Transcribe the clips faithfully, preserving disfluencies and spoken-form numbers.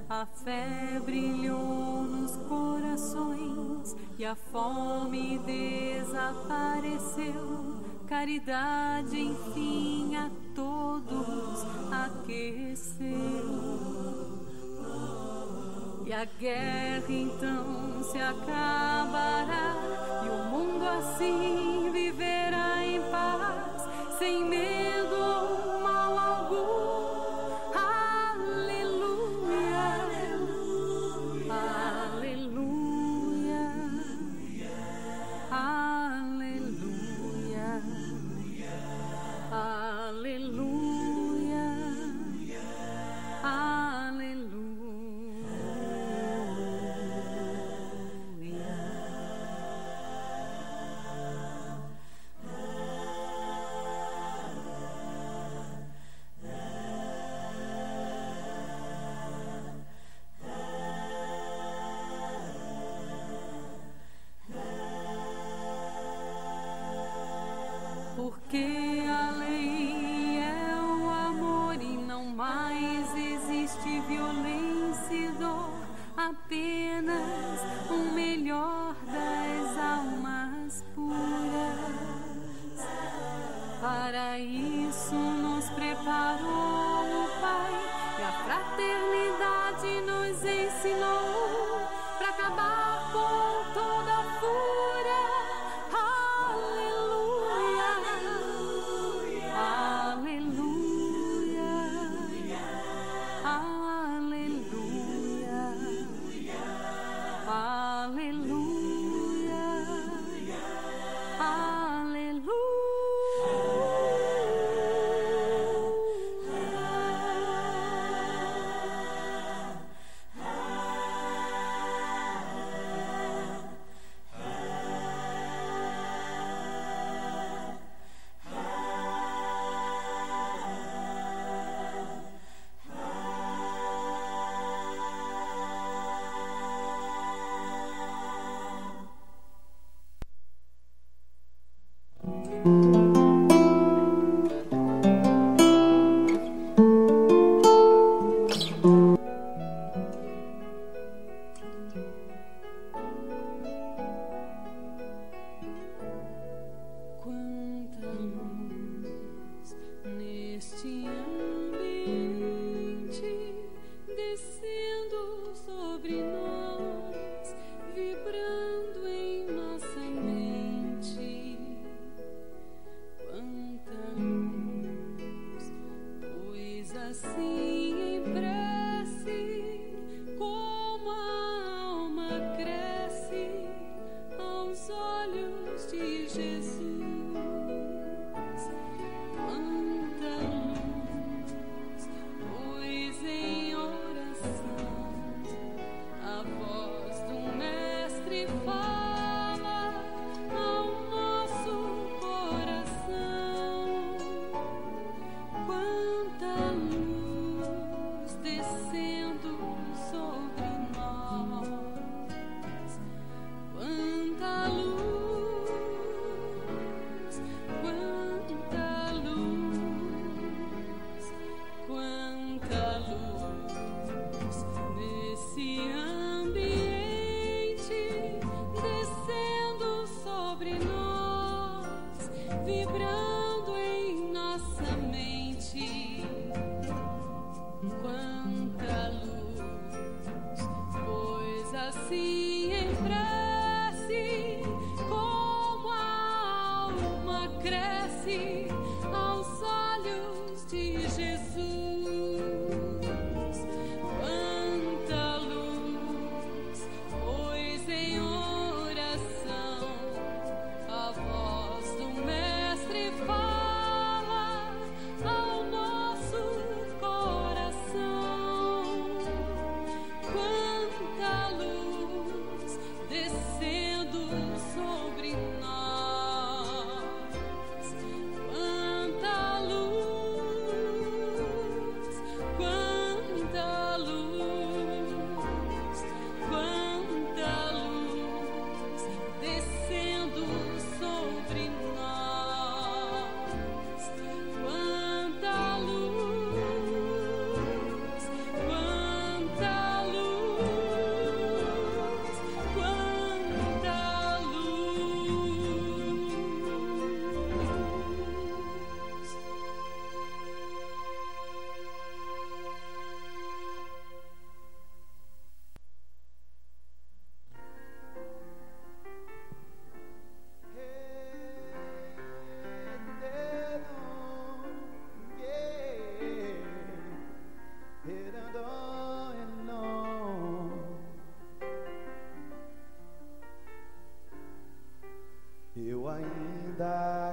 A fé brilhou nos corações e a fome desapareceu. Caridade, enfim, a todos aqueceu. E a guerra então se acabará e o mundo assim viverá em paz, sem medo ou mal algum. Porque a lei é o amor e não mais existe violência e dor, apenas o melhor das almas puras. Para isso nos preparou o Pai e a fraternidade nos ensinou para acabar com toda a fúria.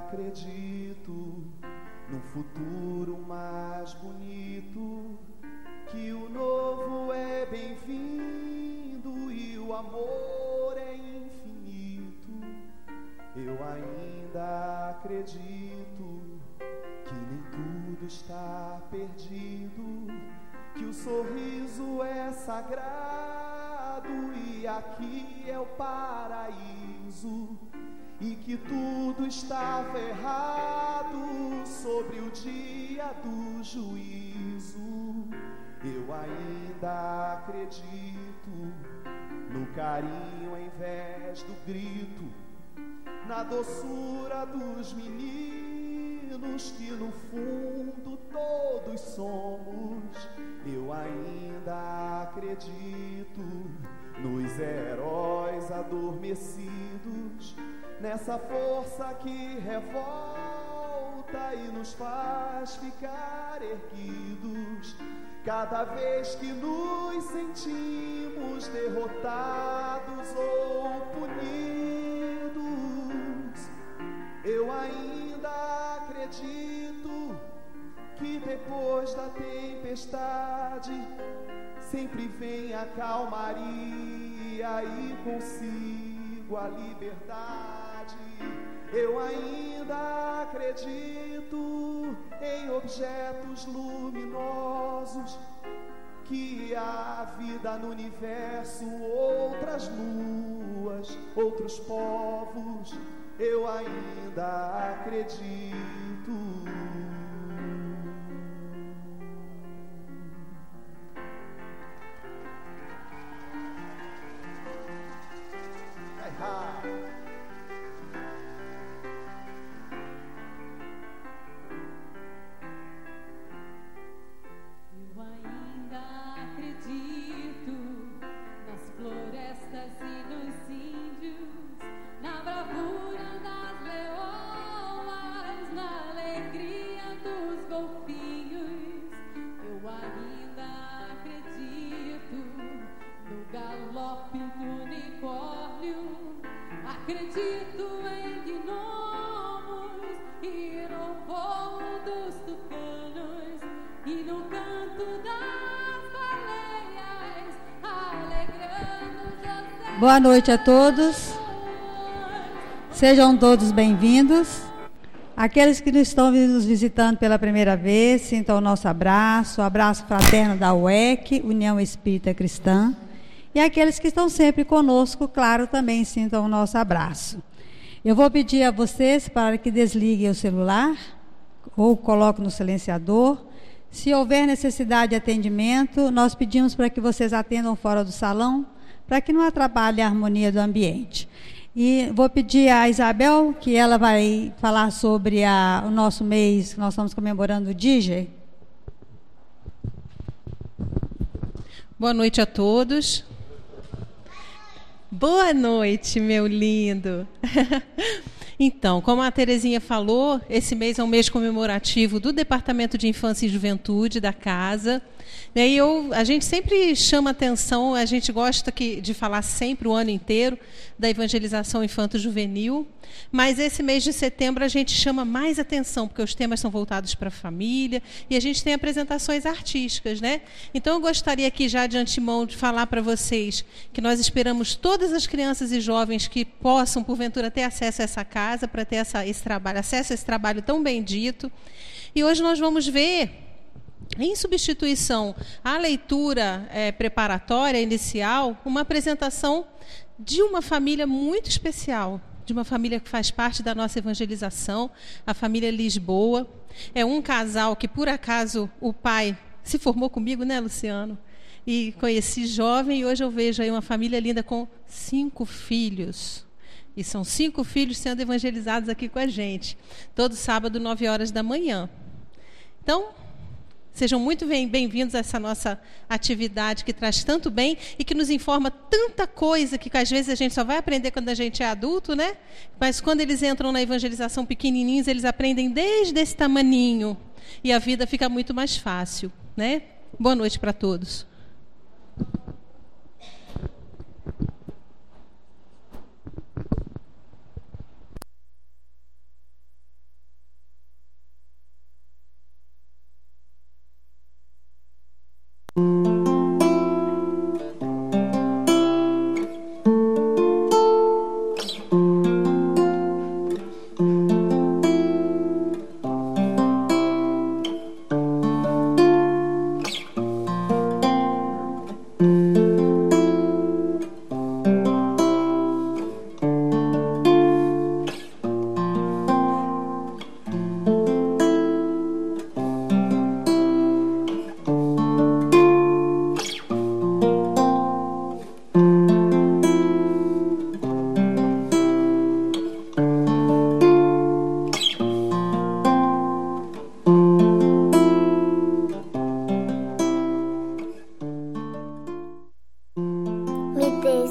acredito num futuro mais bonito, que o novo é bem-vindo e o amor é infinito. Eu ainda acredito que nem tudo está perdido, que o sorriso é sagrado e aqui é o paraíso, e que tudo estava errado sobre o dia do juízo. Eu ainda acredito no carinho ao invés do grito, na doçura dos meninos que no fundo todos somos. Eu ainda acredito nos heróis adormecidos, nessa força que revolta e nos faz ficar erguidos cada vez que nos sentimos derrotados ou punidos. Eu ainda acredito que depois da tempestade sempre vem a calmaria e consigo a liberdade. Eu ainda acredito em objetos luminosos, que há vida no universo, outras luas, outros povos. Eu ainda acredito. Boa noite a todos. Sejam todos bem-vindos. Aqueles que estão nos visitando pela primeira vez, sintam o nosso abraço, o abraço fraterno da U E C, União Espírita Cristã. E aqueles que estão sempre conosco, claro, também sintam o nosso abraço. Eu vou pedir a vocês para que desliguem o celular ou coloquem no silenciador. Se houver necessidade de atendimento, nós pedimos para que vocês atendam fora do salão, para que não atrapalhe a harmonia do ambiente. E vou pedir a Isabel, que ela vai falar sobre a, o nosso mês, que nós estamos comemorando o D J. Boa noite a todos. Boa noite, meu lindo. Então, como a Terezinha falou, esse mês é um mês comemorativo do Departamento de Infância e Juventude da Casa. E eu, a gente sempre chama atenção, a gente gosta que, de falar sempre o ano inteiro da evangelização infanto-juvenil, mas esse mês de setembro a gente chama mais atenção, porque os temas são voltados para a família e a gente tem apresentações artísticas, né? Então eu gostaria aqui já de antemão de falar para vocês que nós esperamos todas as crianças e jovens que possam, porventura, ter acesso a essa casa, para ter essa, esse trabalho, acesso a esse trabalho tão bendito. E hoje nós vamos ver, em substituição à leitura é, preparatória inicial, uma apresentação de uma família muito especial, de uma família que faz parte da nossa evangelização, a família Lisboa. É um casal que, por acaso, o pai se formou comigo, né, Luciano? E conheci jovem, e hoje eu vejo aí uma família linda com cinco filhos. E são cinco filhos sendo evangelizados aqui com a gente, todo sábado, nove horas da manhã. Então, sejam muito bem-vindos a essa nossa atividade que traz tanto bem e que nos informa tanta coisa que às vezes a gente só vai aprender quando a gente é adulto, né? Mas quando eles entram na evangelização pequenininhos, eles aprendem desde esse tamaninho e a vida fica muito mais fácil, né? Boa noite para todos.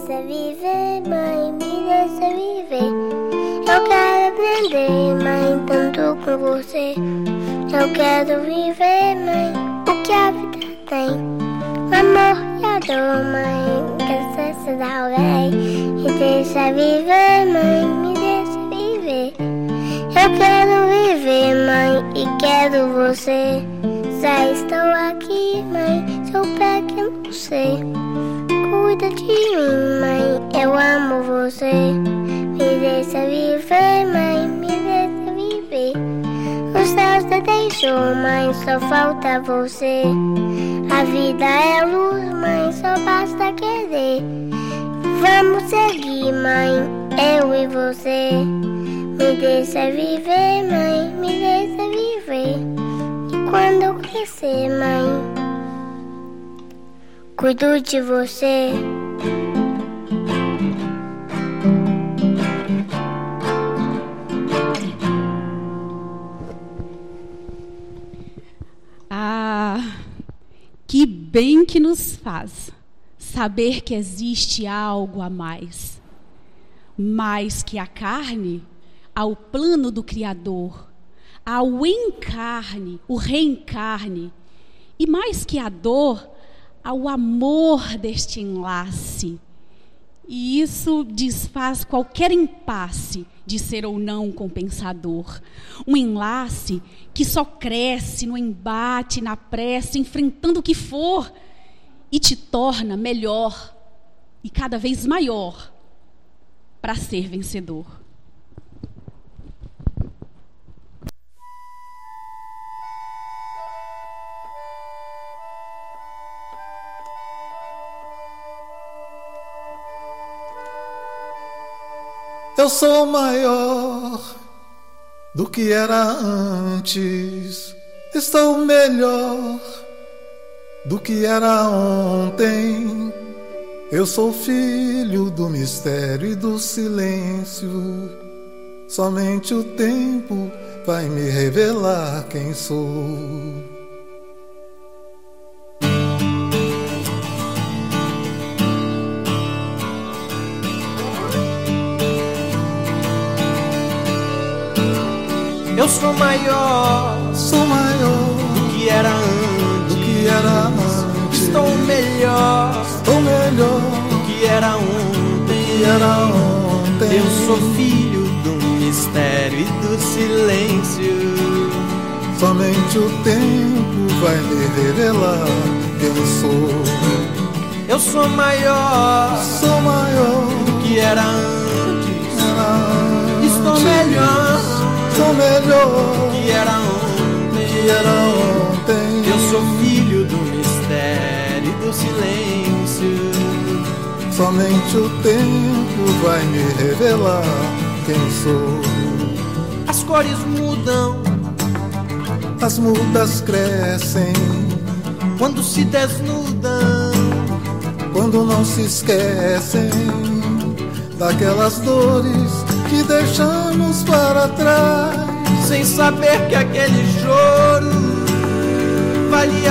deixa viver, mãe, me deixa viver. Eu quero aprender, mãe, tanto com você. Eu quero viver, mãe, o que a vida tem. Amor e a dor, mãe, que você dá alguém. Me deixa viver, mãe, me deixa viver. Eu quero viver, mãe, e quero você. Já estou aqui, mãe, sou pequeno, sei. Cuida de mim, mãe, eu amo você. Me deixa viver, mãe, me deixa viver. Os céus te deixou, mãe, só falta você. A vida é luz, mãe, só basta querer. Vamos seguir, mãe, eu e você. Me deixa viver, mãe, me deixa viver. E quando eu crescer, mãe, cuido de você. Ah, que bem que nos faz saber que existe algo a mais. Mais que a carne, ao plano do Criador, ao encarne, o reencarne, e mais que a dor, ao amor deste enlace. E isso desfaz qualquer impasse de ser ou não compensador. Um enlace que só cresce no embate, na pressa, enfrentando o que for, e te torna melhor e cada vez maior para ser vencedor. Eu sou maior do que era antes. Estou melhor do que era ontem. Eu sou filho do mistério e do silêncio. Somente o tempo vai me revelar quem sou. Eu sou maior, sou maior do que era antes, do que era antes. Estou melhor, estou melhor do que era ontem, do que era ontem. Eu sou filho do mistério e do silêncio. Somente o tempo vai me revelar quem sou. Eu sou maior, sou maior do que era antes, era antes. Estou melhor, sou melhor que era ontem, que era ontem. Eu sou filho do mistério e do silêncio. Somente o tempo vai me revelar quem sou. As cores mudam, as mudas crescem quando se desnudam, quando não se esquecem daquelas dores que deixamos para trás, sem saber que aquele choro valia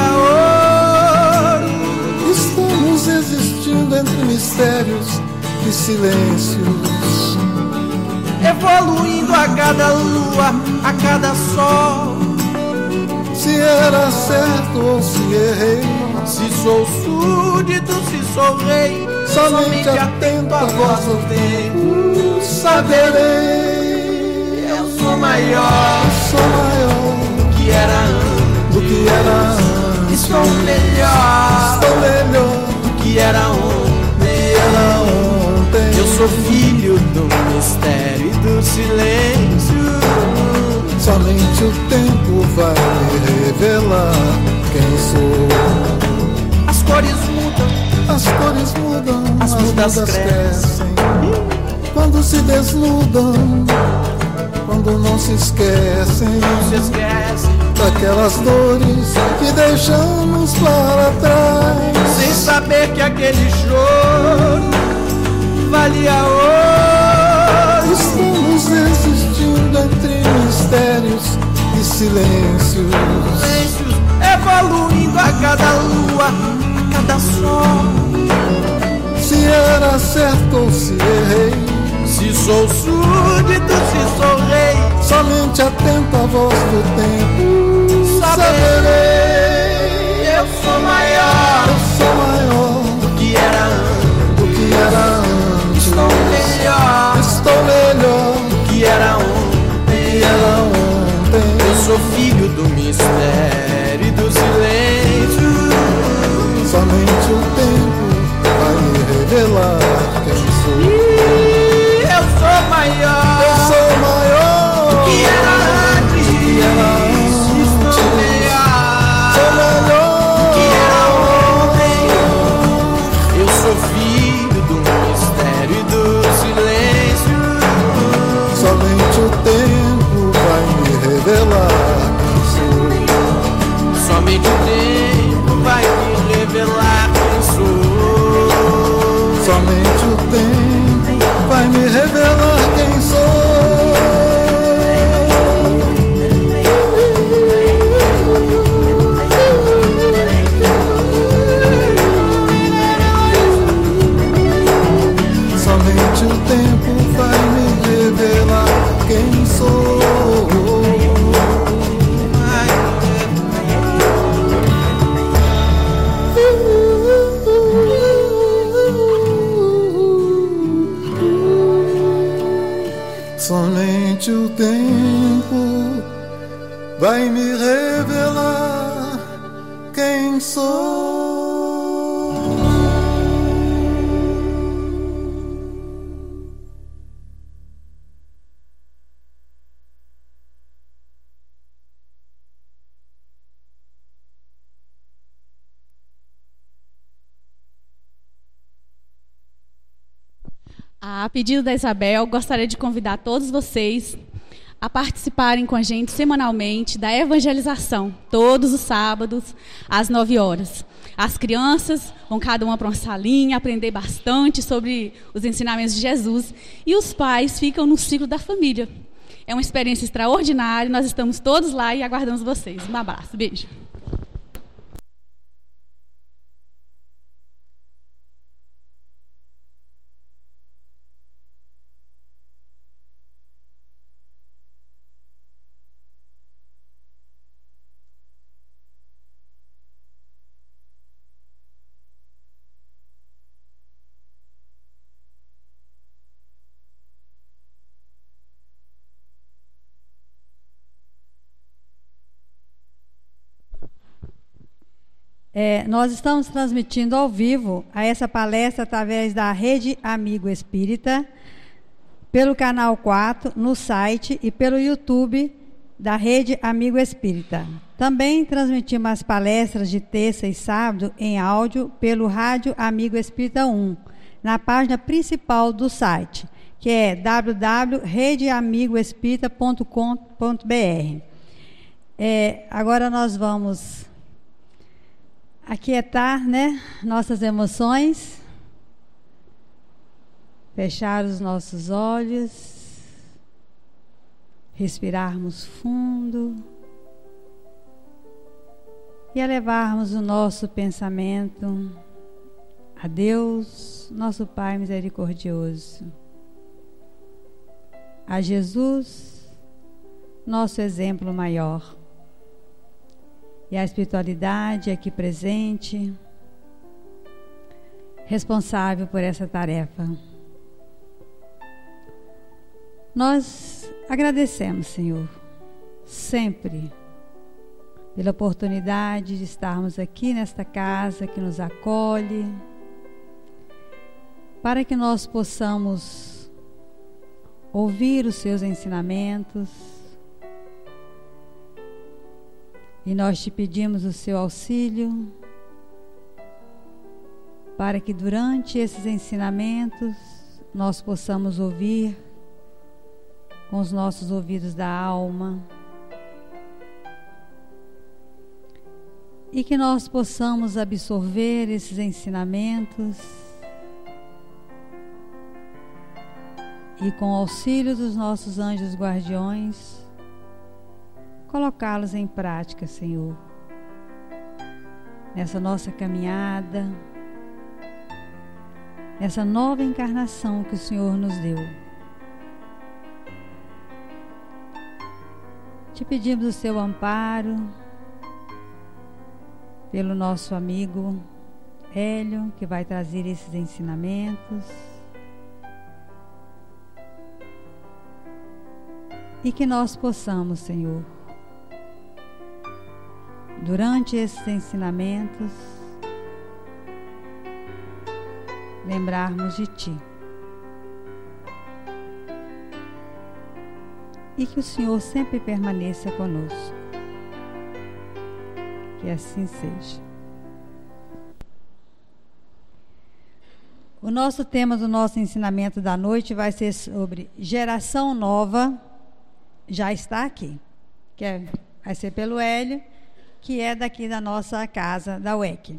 ouro. Estamos existindo entre mistérios e silêncios, evoluindo a cada lua, a cada sol. Se era certo ou se errei, se sou súdito, se sou rei, somente atento à voz do tempo saberei. Eu sou maior, sou maior do que era antes, do que era antes. Estou melhor, estou melhor do que era ontem, era ontem. Eu sou filho do mistério e do silêncio. Somente o tempo vai me revelar quem sou. As cores mudam, as cores mudam, as, as mudas, mudas crescem. Quando se desnudam, quando não se esquecem, não se esquecem daquelas dores que deixamos para trás, sem saber que aquele choro valia ouro. Estamos existindo entre mistérios e silêncios, silêncios evoluindo a cada lua, a cada sol. Se era certo ou se errei, se sou súdito, se sou rei, somente atento à voz do tempo saberei. Eu sou maior, eu sou maior do que era antes, do que era antes. Estou melhor, estou melhor do que era ontem, que era ontem. Eu sou filho do mistério e do silêncio. Somente o tempo vai me revelar quem sou. Eu sou maior, eu sou maior do que era antes, do que era antes. Estou melhor, sou melhor do que era ontem. Eu sou filho do mistério e do silêncio. Somente o tempo vai me revelar quem sou. Somente o tempo vai me revelar quem sou. Somente o tempo vai me revelar quem sou. Somente o tempo vai me revelar quem sou. Somente o tempo vai me revelar quem sou. A pedido da Isabel, gostaria de convidar todos vocês a participarem com a gente semanalmente da evangelização, todos os sábados, às nove horas. As crianças vão cada uma para uma salinha, aprender bastante sobre os ensinamentos de Jesus, e os pais ficam no ciclo da família. É uma experiência extraordinária, nós estamos todos lá e aguardamos vocês. Um abraço, beijo. É, nós estamos transmitindo ao vivo a essa palestra através da Rede Amigo Espírita, pelo canal quatro, no site e pelo YouTube da Rede Amigo Espírita. Também transmitimos as palestras de terça e sábado em áudio pelo Rádio Amigo Espírita um, na página principal do site, que é w w w ponto rede amigo espírita ponto com ponto b r. É, agora nós vamos aquietar, né, nossas emoções, fechar os nossos olhos, respirarmos fundo e elevarmos o nosso pensamento a Deus, nosso Pai misericordioso, a Jesus, nosso exemplo maior, e a espiritualidade aqui presente, responsável por essa tarefa. Nós agradecemos, Senhor, sempre pela oportunidade de estarmos aqui nesta casa que nos acolhe, para que nós possamos ouvir os seus ensinamentos. E nós te pedimos o seu auxílio para que durante esses ensinamentos nós possamos ouvir com os nossos ouvidos da alma e que nós possamos absorver esses ensinamentos e, com o auxílio dos nossos anjos guardiões, colocá-los em prática, Senhor, nessa nossa caminhada, essa nova encarnação que o Senhor nos deu. Te pedimos o seu amparo pelo nosso amigo Hélio, que vai trazer esses ensinamentos. E que nós possamos, Senhor, durante esses ensinamentos, lembrarmos de Ti. E que o Senhor sempre permaneça conosco. Que assim seja. O nosso tema do nosso ensinamento da noite vai ser sobre geração nova já está aqui. Que é, vai ser pelo Hélio, que é daqui da nossa casa, da U E C.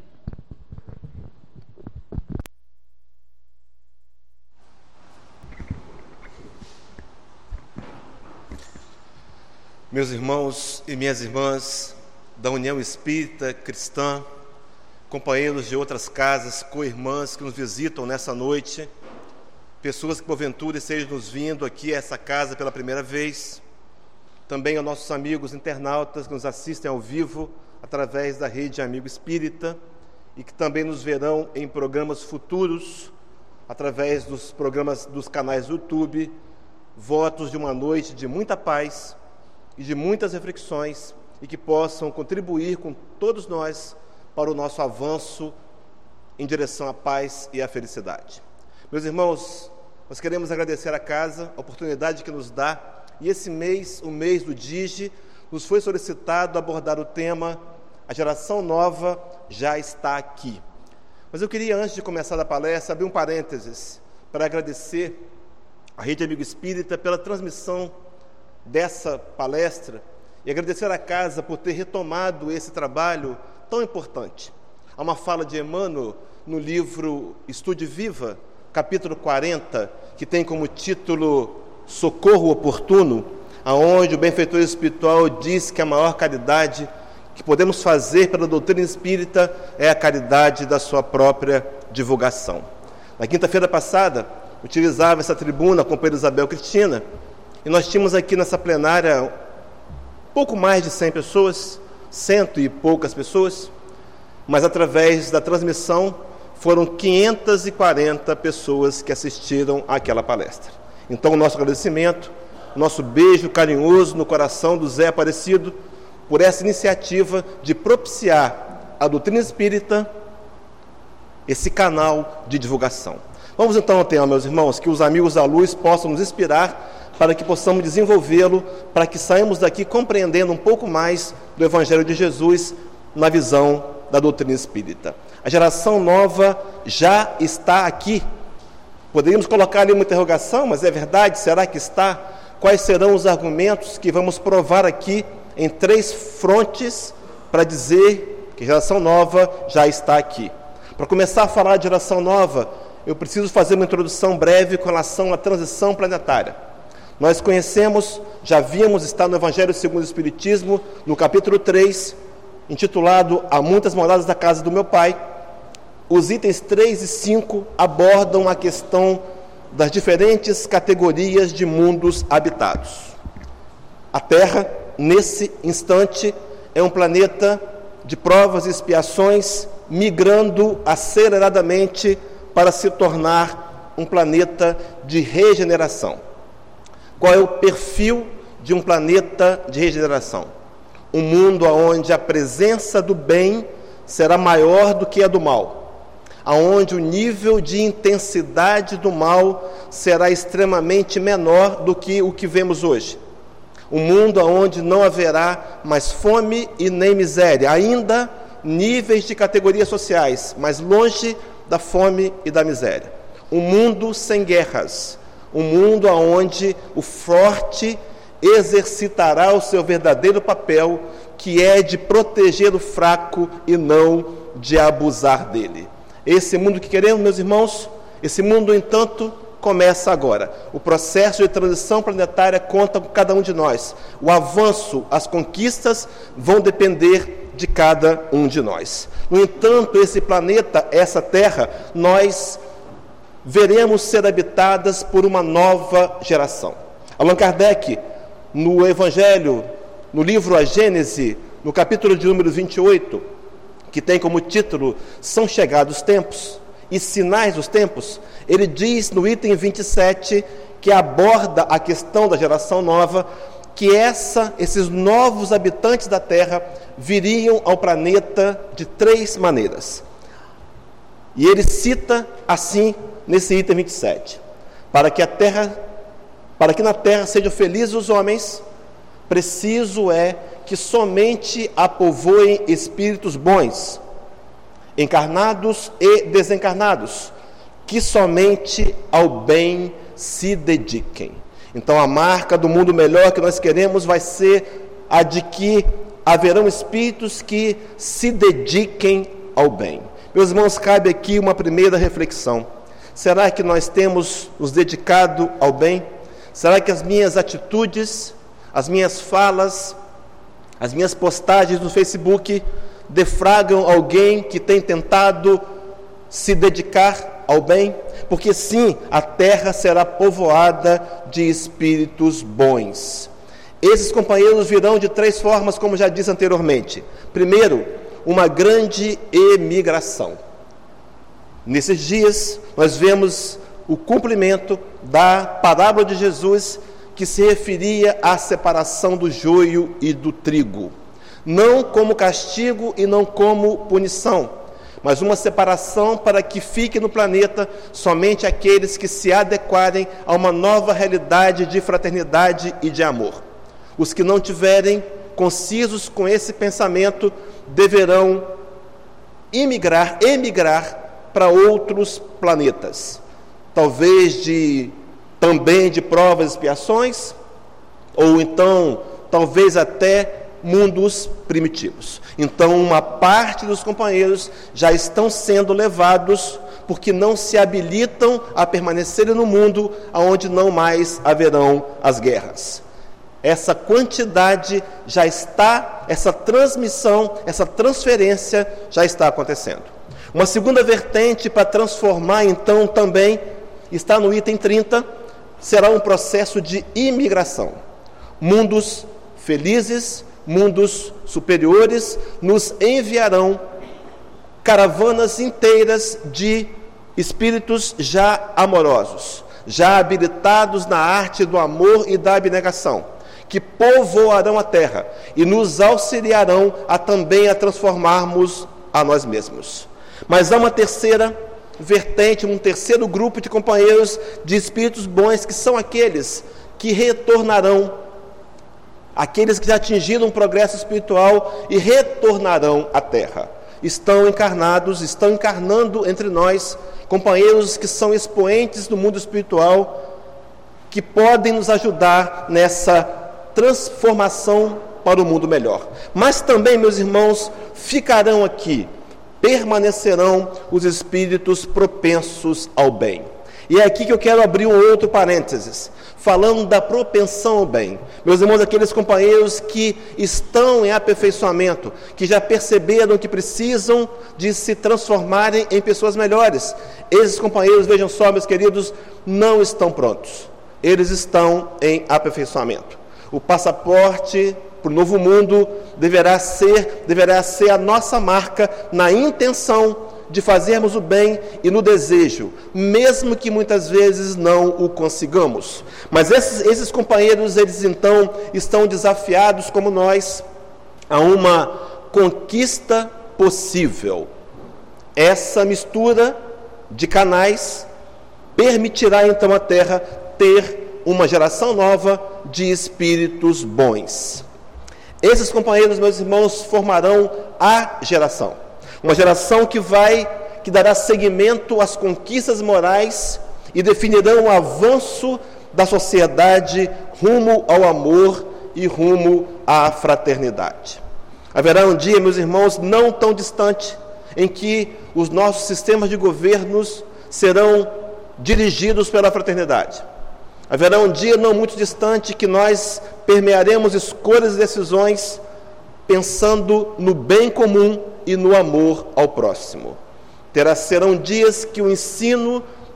Meus irmãos e minhas irmãs da União Espírita Cristã, companheiros de outras casas, co-irmãs que nos visitam nessa noite, pessoas que porventura estejam nos vindo aqui a essa casa pela primeira vez, também aos nossos amigos internautas que nos assistem ao vivo através da Rede Amigo Espírita e que também nos verão em programas futuros através dos programas dos canais do YouTube. Votos de uma noite de muita paz e de muitas reflexões e que possam contribuir com todos nós para o nosso avanço em direção à paz e à felicidade. Meus irmãos, nós queremos agradecer à casa a oportunidade que nos dá, e esse mês, o mês do Digi, nos foi solicitado abordar o tema A Geração Nova Já Está Aqui. Mas eu queria, antes de começar a palestra, abrir um parênteses para agradecer à Rede Amigo Espírita pela transmissão dessa palestra e agradecer à casa por ter retomado esse trabalho tão importante. Há uma fala de Emmanuel no livro Estude Viva, capítulo quarenta, que tem como título Socorro Oportuno, aonde o benfeitor espiritual diz que a maior caridade que podemos fazer pela doutrina espírita é a caridade da sua própria divulgação. Na quinta-feira passada, utilizava essa tribuna com a companheira Isabel Cristina, e nós tínhamos aqui nessa plenária pouco mais de cem pessoas, cento e poucas pessoas, mas através da transmissão foram quinhentas e quarenta pessoas que assistiram àquela palestra. Então, o nosso agradecimento, nosso beijo carinhoso no coração do Zé Aparecido por essa iniciativa de propiciar a doutrina espírita, esse canal de divulgação. Vamos então ao tema, meus irmãos, que os amigos da luz possam nos inspirar para que possamos desenvolvê-lo, para que saímos daqui compreendendo um pouco mais do Evangelho de Jesus na visão da doutrina espírita. A geração nova já está aqui. Poderíamos colocar ali uma interrogação, mas é verdade? Será que está? Quais serão os argumentos que vamos provar aqui em três frontes para dizer que a geração nova já está aqui? Para começar a falar de geração nova, eu preciso fazer uma introdução breve com relação à transição planetária. Nós conhecemos, já vimos, está no Evangelho segundo o Espiritismo, no capítulo três, intitulado Há Muitas Moradas da Casa do Meu Pai. Os itens três e cinco abordam a questão das diferentes categorias de mundos habitados. A Terra, nesse instante, é um planeta de provas e expiações, migrando aceleradamente para se tornar um planeta de regeneração. Qual é o perfil de um planeta de regeneração? Um mundo onde a presença do bem será maior do que a do mal, aonde o nível de intensidade do mal será extremamente menor do que o que vemos hoje. Um mundo onde não haverá mais fome e nem miséria, ainda níveis de categorias sociais, mas longe da fome e da miséria. Um mundo sem guerras, um mundo onde o forte exercitará o seu verdadeiro papel, que é de proteger o fraco e não de abusar dele. Esse mundo que queremos, meus irmãos, esse mundo, no entanto, começa agora. O processo de transição planetária conta com cada um de nós. O avanço, as conquistas vão depender de cada um de nós. No entanto, esse planeta, essa Terra, nós veremos ser habitadas por uma nova geração. Allan Kardec, no Evangelho, no livro A Gênese, no capítulo de número vinte e oito, que tem como título São Chegados Tempos e Sinais dos Tempos, ele diz no item vinte e sete, que aborda a questão da geração nova, que essa, esses novos habitantes da Terra viriam ao planeta de três maneiras. E ele cita assim nesse item vinte e sete: para que a Terra, para que na Terra sejam felizes os homens, preciso é que somente a povoem espíritos bons, encarnados e desencarnados, que somente ao bem se dediquem. Então a marca do mundo melhor que nós queremos vai ser a de que haverão espíritos que se dediquem ao bem. Meus irmãos, cabe aqui uma primeira reflexão. Será que nós temos nos dedicado ao bem? Será que as minhas atitudes, as minhas falas, as minhas postagens no Facebook defragram alguém que tem tentado se dedicar ao bem? Porque sim, a terra será povoada de espíritos bons. Esses companheiros virão de três formas, como já disse anteriormente. Primeiro, uma grande emigração. Nesses dias, nós vemos o cumprimento da parábola de Jesus, que se referia à separação do joio e do trigo. Não como castigo e não como punição, mas uma separação para que fique no planeta somente aqueles que se adequarem a uma nova realidade de fraternidade e de amor. Os que não tiverem concisos com esse pensamento deverão imigrar, emigrar para outros planetas, talvez de, também de provas e expiações, ou então talvez até mundos primitivos. Então uma parte dos companheiros já estão sendo levados porque não se habilitam a permanecerem no mundo onde não mais haverão as guerras. Essa quantidade já está, essa transmissão, essa transferência já está acontecendo. Uma segunda vertente para transformar então também, está no item trinta, será um processo de imigração. Mundos felizes, mundos superiores, nos enviarão caravanas inteiras de espíritos já amorosos, já habilitados na arte do amor e da abnegação, que povoarão a terra e nos auxiliarão a também a transformarmos a nós mesmos. Mas há uma terceira vertente, um terceiro grupo de companheiros de espíritos bons, que são aqueles que retornarão, aqueles que já atingiram um progresso espiritual e retornarão à terra. Estão encarnados, estão encarnando entre nós companheiros que são expoentes do mundo espiritual, que podem nos ajudar nessa transformação para o mundo melhor. Mas também, meus irmãos, ficarão aqui, permanecerão os espíritos propensos ao bem. E é aqui que eu quero abrir um outro parênteses, falando da propensão ao bem. Meus irmãos, aqueles companheiros que estão em aperfeiçoamento, que já perceberam que precisam de se transformarem em pessoas melhores. Esses companheiros, vejam só, meus queridos, não estão prontos. Eles estão em aperfeiçoamento. O passaporte para o novo mundo deverá ser, deverá ser a nossa marca na intenção de fazermos o bem e no desejo, mesmo que muitas vezes não o consigamos. Mas esses, esses companheiros, eles então estão desafiados, como nós, a uma conquista possível. Essa mistura de canais permitirá então à Terra ter uma geração nova de espíritos bons. Esses companheiros, meus irmãos, formarão a geração. Uma geração que vai, que dará seguimento às conquistas morais e definirão o avanço da sociedade rumo ao amor e rumo à fraternidade. Haverá um dia, meus irmãos, não tão distante, em que os nossos sistemas de governos serão dirigidos pela fraternidade. Haverá um dia não muito distante que nós permearemos escolhas e decisões pensando no bem comum e no amor ao próximo. Terá, serão dias que o ensino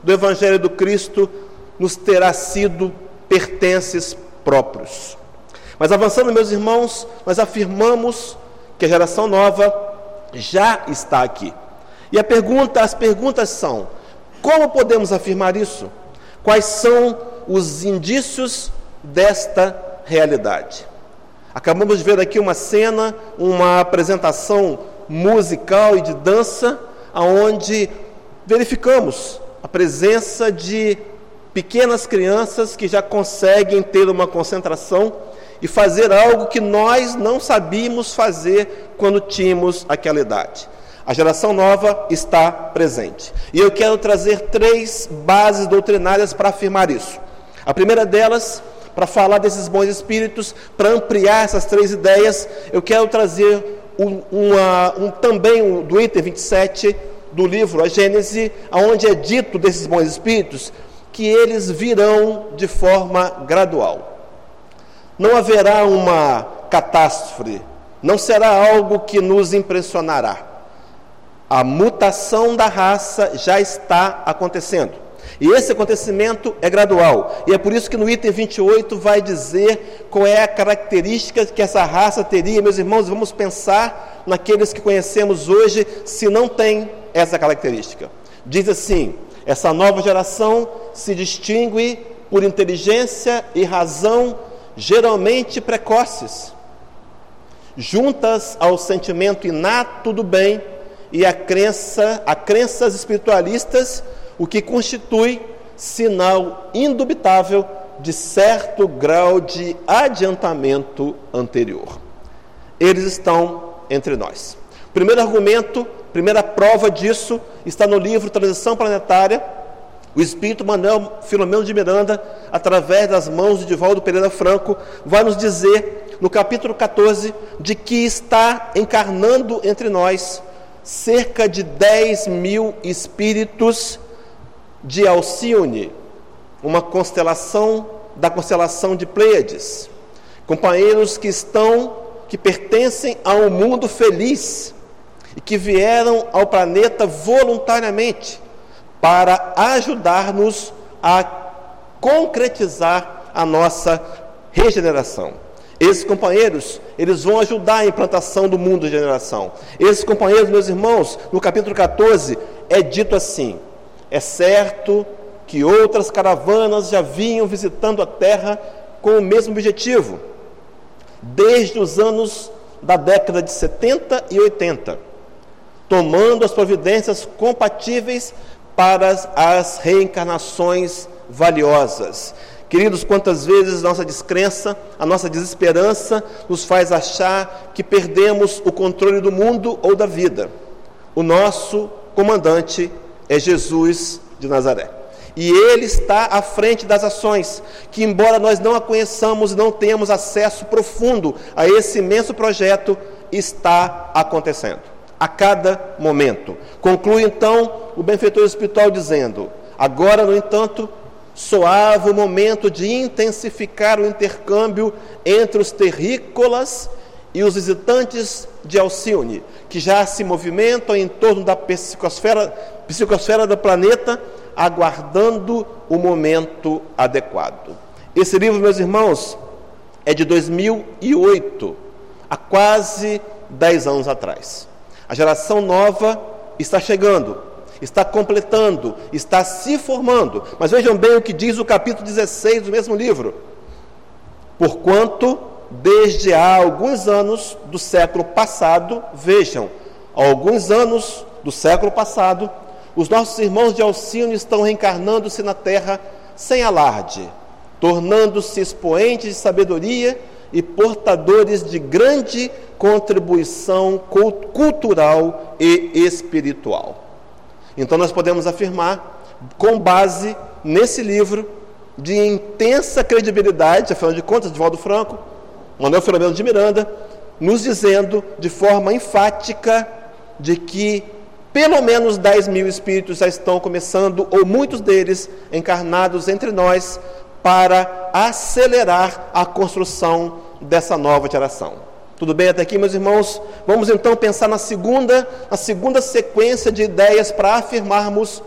do Evangelho do Cristo nos terá sido pertences próprios. Mas avançando, meus irmãos, nós afirmamos que a geração nova já está aqui. E a pergunta, as perguntas são: como podemos afirmar isso? Quais são os indícios desta realidade? Acabamos de ver aqui uma cena, uma apresentação musical e de dança, onde verificamos a presença de pequenas crianças que já conseguem ter uma concentração e fazer algo que nós não sabíamos fazer quando tínhamos aquela idade. A geração nova está presente. E eu quero trazer três bases doutrinárias para afirmar isso. A primeira delas, para falar desses bons espíritos, para ampliar essas três ideias, eu quero trazer um, uma, um, também um, do item vinte e sete do livro A Gênese, onde é dito desses bons espíritos que eles virão de forma gradual. Não haverá uma catástrofe, não será algo que nos impressionará. A mutação da raça já está acontecendo. E esse acontecimento é gradual. E é por isso que no item vinte e oito vai dizer qual é a característica que essa raça teria. Meus irmãos, vamos pensar naqueles que conhecemos hoje, se não tem essa característica. Diz assim: essa nova geração se distingue por inteligência e razão geralmente precoces, juntas ao sentimento inato do bem e a crença, a crenças espiritualistas, o que constitui sinal indubitável de certo grau de adiantamento anterior. Eles estão entre nós. Primeiro argumento, primeira prova disso está no livro Transição Planetária. O Espírito Manuel Filomeno de Miranda, através das mãos de Divaldo Pereira Franco, vai nos dizer, no capítulo catorze, de que está encarnando entre nós cerca de dez mil espíritos de Alcione, uma constelação da constelação de Pleiades, companheiros que estão, que pertencem a um mundo feliz e que vieram ao planeta voluntariamente para ajudar-nos a concretizar a nossa regeneração. Esses companheiros, eles vão ajudar a implantação do mundo de regeneração. Esses companheiros, meus irmãos, no capítulo catorze, é dito assim: é certo que outras caravanas já vinham visitando a Terra com o mesmo objetivo, desde os anos da década de setenta e oitenta, tomando as providências compatíveis para as reencarnações valiosas. Queridos, quantas vezes nossa descrença, a nossa desesperança nos faz achar que perdemos o controle do mundo ou da vida. O nosso comandante é Jesus de Nazaré. E Ele está à frente das ações, que embora nós não a conheçamos e não tenhamos acesso profundo a esse imenso projeto, está acontecendo a cada momento. Conclui então o benfeitor espiritual dizendo: agora, no entanto, soava o momento de intensificar o intercâmbio entre os terrícolas e os visitantes de Alcione, que já se movimentam em torno da psicosfera, psicosfera do planeta, aguardando o momento adequado. Esse livro, meus irmãos, é de dois mil e oito, há quase dez anos atrás. A geração nova está chegando, está completando, está se formando. Mas vejam bem o que diz o capítulo dezesseis do mesmo livro: porquanto, desde há alguns anos do século passado, vejam, há alguns anos do século passado, os nossos irmãos de Alcione estão reencarnando-se na Terra sem alarde, tornando-se expoentes de sabedoria e portadores de grande contribuição cultural e espiritual. Então nós podemos afirmar, com base nesse livro, de intensa credibilidade, afinal de contas, Divaldo Franco, Manuel Filomeno de Miranda, nos dizendo de forma enfática de que pelo menos dez mil espíritos já estão começando, ou muitos deles encarnados entre nós, para acelerar a construção dessa nova geração. Tudo bem até aqui, meus irmãos? Vamos então pensar na segunda, na segunda sequência de ideias para afirmarmos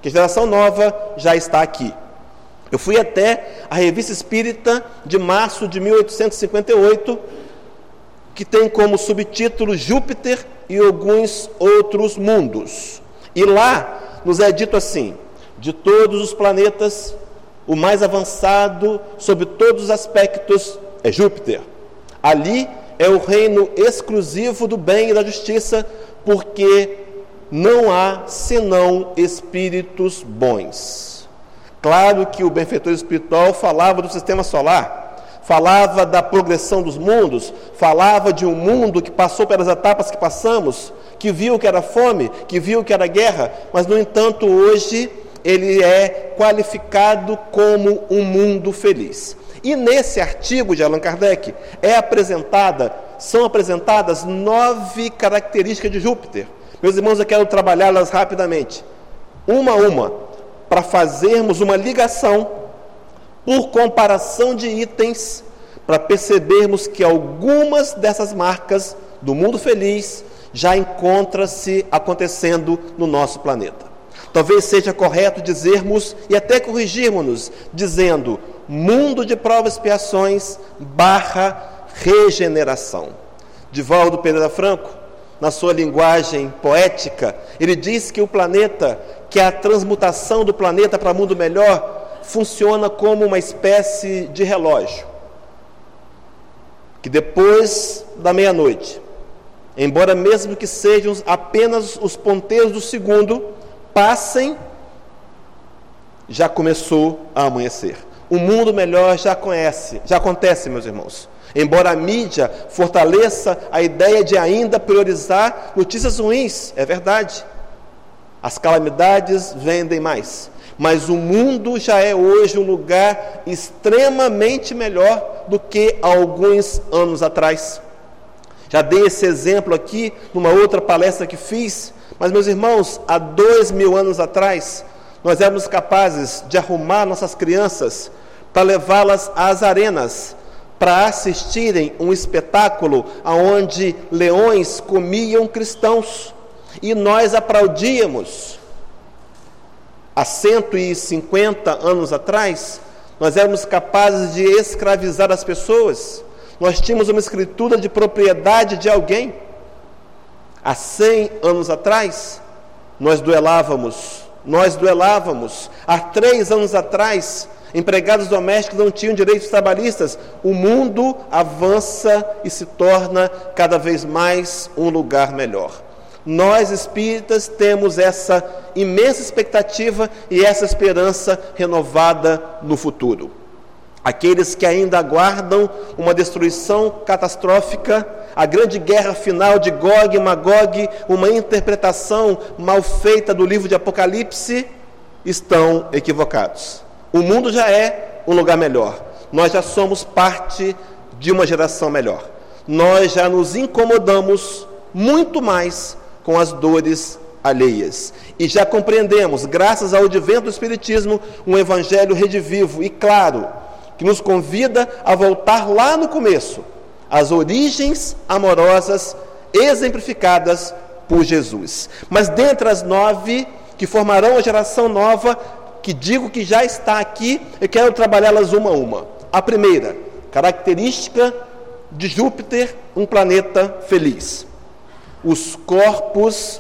que a geração nova já está aqui. Eu fui até a Revista Espírita de março de mil oitocentos e cinquenta e oito, que tem como subtítulo Júpiter e alguns outros mundos. E lá nos é dito assim: de todos os planetas, o mais avançado sob todos os aspectos é Júpiter. Ali é o reino exclusivo do bem e da justiça, porque não há senão espíritos bons. Claro que o benfeitor espiritual falava do sistema solar, falava da progressão dos mundos, falava de um mundo que passou pelas etapas que passamos, que viu que era fome, que viu que era guerra, mas, no entanto, hoje ele é qualificado como um mundo feliz. E nesse artigo de Allan Kardec é apresentada, são apresentadas nove características de Júpiter. Meus irmãos, eu quero trabalhá-las rapidamente, uma a uma, para fazermos uma ligação por comparação de itens, para percebermos que algumas dessas marcas do mundo feliz já encontram-se acontecendo no nosso planeta. Talvez seja correto dizermos, e até corrigirmos-nos, dizendo mundo de provas e expiações barra regeneração. Divaldo Pereira Franco, na sua linguagem poética, ele diz que o planeta, que a transmutação do planeta para mundo melhor, funciona como uma espécie de relógio, que depois da meia-noite, embora mesmo que sejam apenas os ponteiros do segundo, passem, já começou a amanhecer. O mundo melhor já conhece, já acontece, meus irmãos. Embora a mídia fortaleça a ideia de ainda priorizar notícias ruins, é verdade. As calamidades vendem mais. Mas o mundo já é hoje um lugar extremamente melhor do que há alguns anos atrás. Já dei esse exemplo aqui numa outra palestra que fiz, mas, meus irmãos, há dois mil anos atrás, nós éramos capazes de arrumar nossas crianças para levá-las às arenas, para assistirem um espetáculo onde leões comiam cristãos, e nós aplaudíamos. Há cento e cinquenta anos atrás, nós éramos capazes de escravizar as pessoas. Nós tínhamos uma escritura de propriedade de alguém. Há cem anos atrás, nós duelávamos, nós duelávamos. Há três anos atrás, empregados domésticos não tinham direitos trabalhistas. O mundo avança e se torna cada vez mais um lugar melhor. Nós, espíritas, temos essa imensa expectativa e essa esperança renovada no futuro. Aqueles que ainda aguardam uma destruição catastrófica, a grande guerra final de Gog e Magog, uma interpretação mal feita do livro de Apocalipse, estão equivocados. O mundo já é um lugar melhor. Nós já somos parte de uma geração melhor. Nós já nos incomodamos muito mais com as dores alheias. E já compreendemos, graças ao advento do Espiritismo, um evangelho redivivo e claro, que nos convida a voltar lá no começo, às origens amorosas exemplificadas por Jesus. Mas dentre as nove que formarão a geração nova, que digo que já está aqui, eu quero trabalhá-las uma a uma. A primeira, característica de Júpiter, um planeta feliz. Os corpos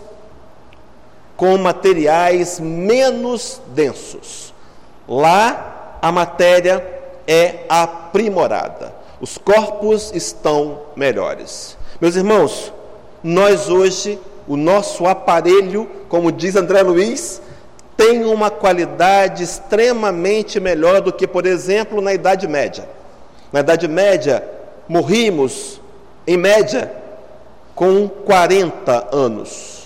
com materiais menos densos. Lá a matéria é aprimorada. Os corpos estão melhores. Meus irmãos, nós hoje, o nosso aparelho, como diz André Luiz, tem uma qualidade extremamente melhor do que, por exemplo, na Idade Média. Na Idade Média, morrimos, em média, com quarenta anos.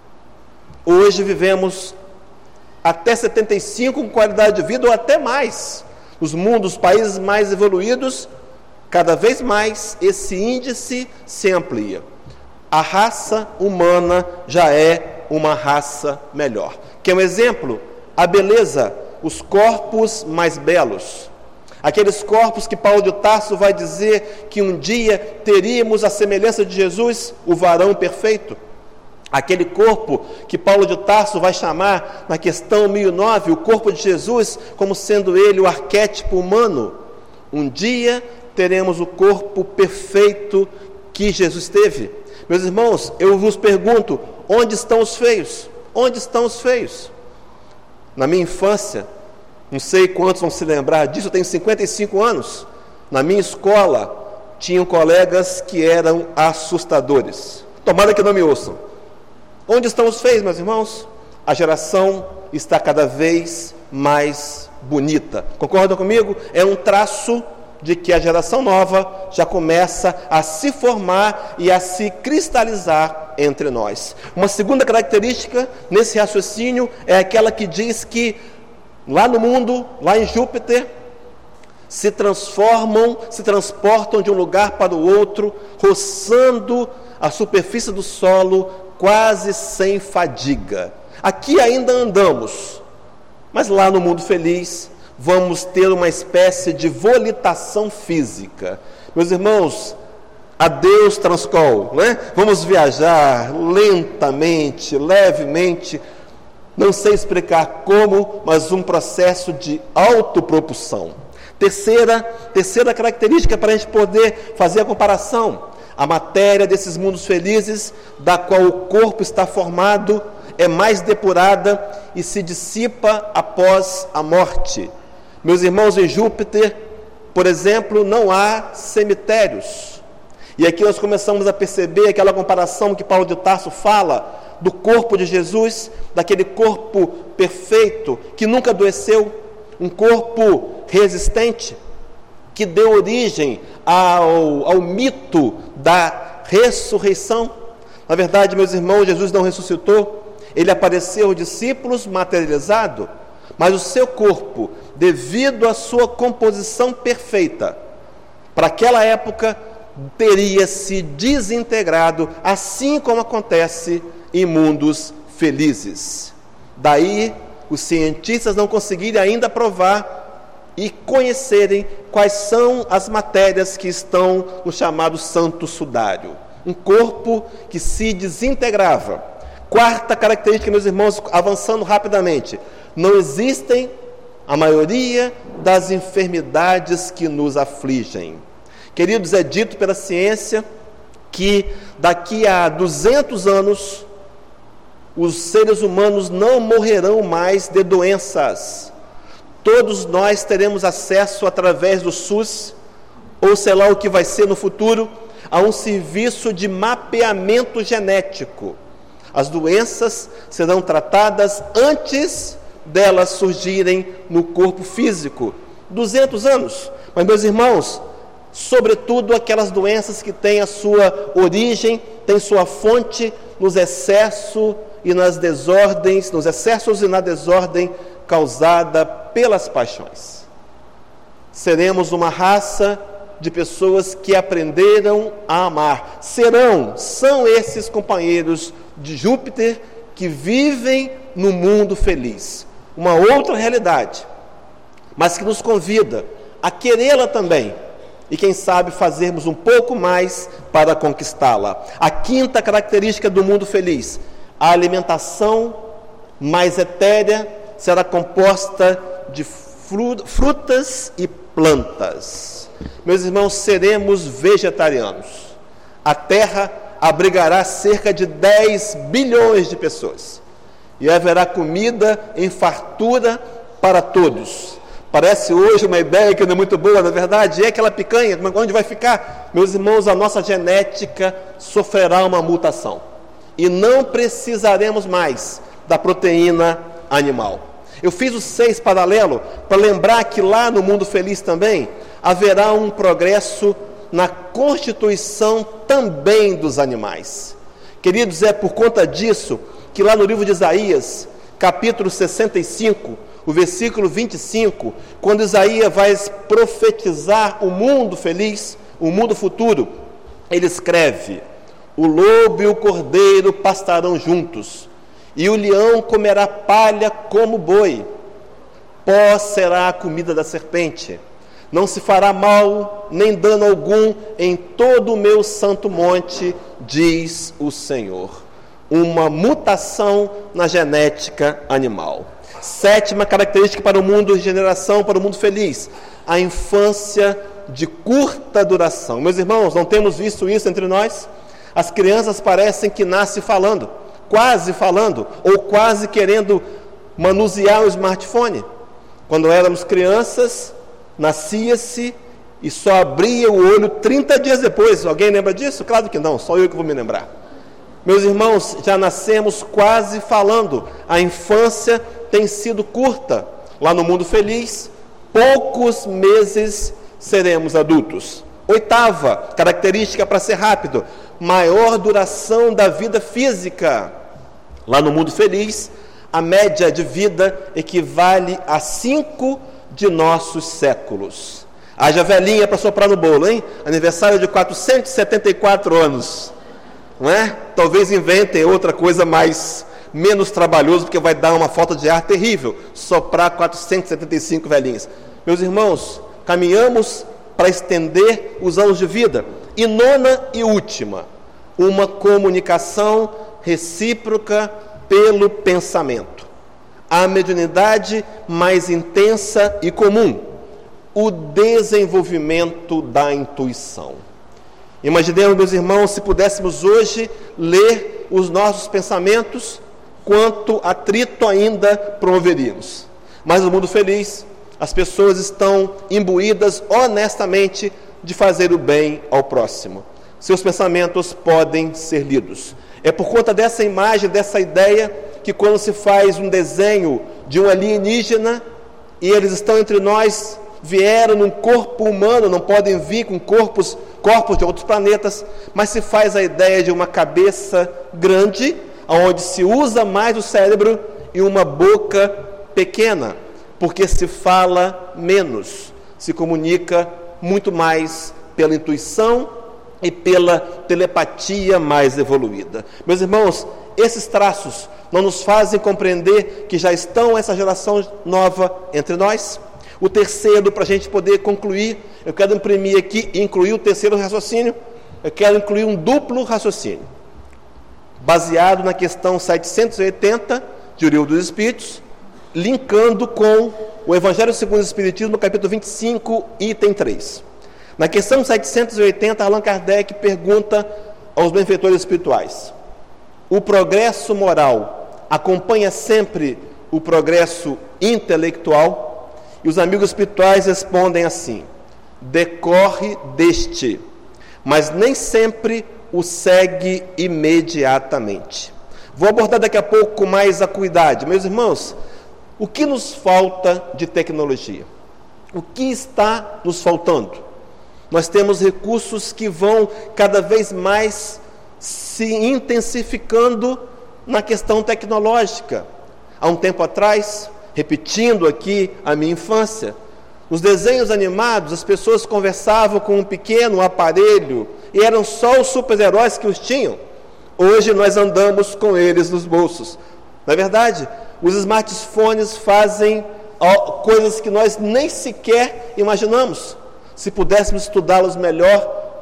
Hoje vivemos até setenta e cinco com qualidade de vida ou até mais. Os mundos, os países mais evoluídos, cada vez mais esse índice se amplia. A raça humana já é uma raça melhor. Quer um exemplo? A beleza, os corpos mais belos. Aqueles corpos que Paulo de Tarso vai dizer que um dia teríamos a semelhança de Jesus, o varão perfeito. Aquele corpo que Paulo de Tarso vai chamar na questão mil e nove, o corpo de Jesus, como sendo ele o arquétipo humano. Um dia teremos o corpo perfeito que Jesus teve. Meus irmãos, eu vos pergunto, onde estão os feios? Onde estão os feios? Na minha infância, não sei quantos vão se lembrar disso, eu tenho cinquenta e cinco anos. Na minha escola, tinham colegas que eram assustadores. Tomara que não me ouçam. Onde estão os feios, meus irmãos? A geração está cada vez mais bonita. Concordam comigo? É um traço de que a geração nova já começa a se formar e a se cristalizar entre nós. Uma segunda característica nesse raciocínio é aquela que diz que lá no mundo, lá em Júpiter, se transformam, se transportam de um lugar para o outro, roçando a superfície do solo quase sem fadiga. Aqui ainda andamos, mas lá no mundo feliz vamos ter uma espécie de volitação física. Meus irmãos, adeus Transcol, né? Vamos viajar lentamente, levemente, não sei explicar como, mas um processo de autopropulsão. Terceira, terceira característica para a gente poder fazer a comparação. A matéria desses mundos felizes, da qual o corpo está formado, é mais depurada e se dissipa após a morte. Meus irmãos, em Júpiter, por exemplo, não há cemitérios. E aqui nós começamos a perceber aquela comparação que Paulo de Tarso fala do corpo de Jesus, daquele corpo perfeito, que nunca adoeceu, um corpo resistente, que deu origem ao, ao mito da ressurreição. Na verdade, meus irmãos, Jesus não ressuscitou, ele apareceu aos discípulos materializado, mas o seu corpo, devido à sua composição perfeita, para aquela época, teria se desintegrado, assim como acontece em mundos felizes. Daí, os cientistas não conseguirem ainda provar e conhecerem quais são as matérias que estão no chamado santo sudário. Um corpo que se desintegrava. Quarta característica, meus irmãos, avançando rapidamente. Não existem a maioria das enfermidades que nos afligem. Queridos, é dito pela ciência que daqui a duzentos anos os seres humanos não morrerão mais de doenças. Todos nós teremos acesso através do SUS, ou sei lá o que vai ser no futuro, a um serviço de mapeamento genético. As doenças serão tratadas antes delas surgirem no corpo físico. duzentos anos. Mas, meus irmãos, sobretudo aquelas doenças que têm a sua origem, têm sua fonte nos excessos e nas desordens, nos excessos e na desordem causada pelas paixões. Seremos uma raça de pessoas que aprenderam a amar. Serão, são esses companheiros de Júpiter que vivem no mundo feliz. Uma outra realidade, mas que nos convida a querê-la também. E quem sabe fazermos um pouco mais para conquistá-la. A quinta característica do mundo feliz: a alimentação mais etérea será composta de frutas e plantas. Meus irmãos, seremos vegetarianos. A Terra abrigará cerca de dez bilhões de pessoas. E haverá comida em fartura para todos. Parece hoje uma ideia que não é muito boa, na verdade, é aquela picanha, onde vai ficar? Meus irmãos, a nossa genética sofrerá uma mutação. E não precisaremos mais da proteína animal. Eu fiz o seis paralelo para lembrar que lá no mundo feliz também haverá um progresso na constituição também dos animais. Queridos, é por conta disso que lá no livro de Isaías, capítulo sessenta e cinco, o versículo vinte e cinco, quando Isaías vai profetizar o mundo feliz, o mundo futuro, ele escreve: o lobo e o cordeiro pastarão juntos, e o leão comerá palha como boi. Pó será a comida da serpente. Não se fará mal, nem dano algum em todo o meu santo monte, diz o Senhor. uma mutação na genética animal. Sétima característica para o mundo de regeneração, para o mundo feliz: a infância de curta duração. Meus irmãos, não temos visto isso entre nós? As crianças parecem que nascem falando, quase falando, ou quase querendo manusear o smartphone. Quando éramos crianças, nascia-se e só abria o olho trinta dias depois. Alguém lembra disso? Claro que não, só eu que vou me lembrar. Meus irmãos, já nascemos quase falando. A infância tem sido curta. Lá no mundo feliz, poucos meses seremos adultos. Oitava característica, para ser rápido: maior duração da vida física. Lá no mundo feliz, a média de vida equivale a cinco de nossos séculos. Haja velhinha para soprar no bolo, hein? Aniversário de quatrocentos e setenta e quatro anos. Não é? Talvez inventem outra coisa mais, menos trabalhoso, porque vai dar uma falta de ar terrível, soprar quatrocentos e setenta e cinco velhinhas. Meus irmãos, caminhamos para estender os anos de vida. E nona e última, uma comunicação recíproca pelo pensamento. A mediunidade mais intensa e comum, o desenvolvimento da intuição. Imaginemos, meus irmãos, se pudéssemos hoje ler os nossos pensamentos, quanto atrito ainda promoveríamos. Mas no mundo feliz, as pessoas estão imbuídas honestamente de fazer o bem ao próximo. Seus pensamentos podem ser lidos. É por conta dessa imagem, dessa ideia, que quando se faz um desenho de um alienígena e eles estão entre nós, vieram num corpo humano, não podem vir com corpos, corpos de outros planetas, mas se faz a ideia de uma cabeça grande, onde se usa mais o cérebro, e uma boca pequena, porque se fala menos, se comunica muito mais pela intuição e pela telepatia mais evoluída. Meus irmãos, esses traços não nos fazem compreender que já estão essa geração nova entre nós? O terceiro, para a gente poder concluir, eu quero imprimir aqui e incluir o terceiro raciocínio, eu quero incluir um duplo raciocínio, baseado na questão setecentos e oitenta de O Livro dos Espíritos, linkando com o Evangelho segundo o Espiritismo, no capítulo vinte e cinco, item três. Na questão setecentos e oitenta, Allan Kardec pergunta aos benfeitores espirituais: o progresso moral acompanha sempre o progresso intelectual? E os amigos espirituais respondem assim: decorre deste, mas nem sempre o segue imediatamente. Vou abordar daqui a pouco com mais acuidade. Meus irmãos, o que nos falta de tecnologia? O que está nos faltando? Nós temos recursos que vão cada vez mais se intensificando na questão tecnológica. Há um tempo atrás, repetindo aqui a minha infância, nos desenhos animados as pessoas conversavam com um pequeno aparelho e eram só os super-heróis que os tinham. Hoje nós andamos com eles nos bolsos. Na verdade, os smartphones fazem coisas que nós nem sequer imaginamos. Se pudéssemos estudá-los melhor,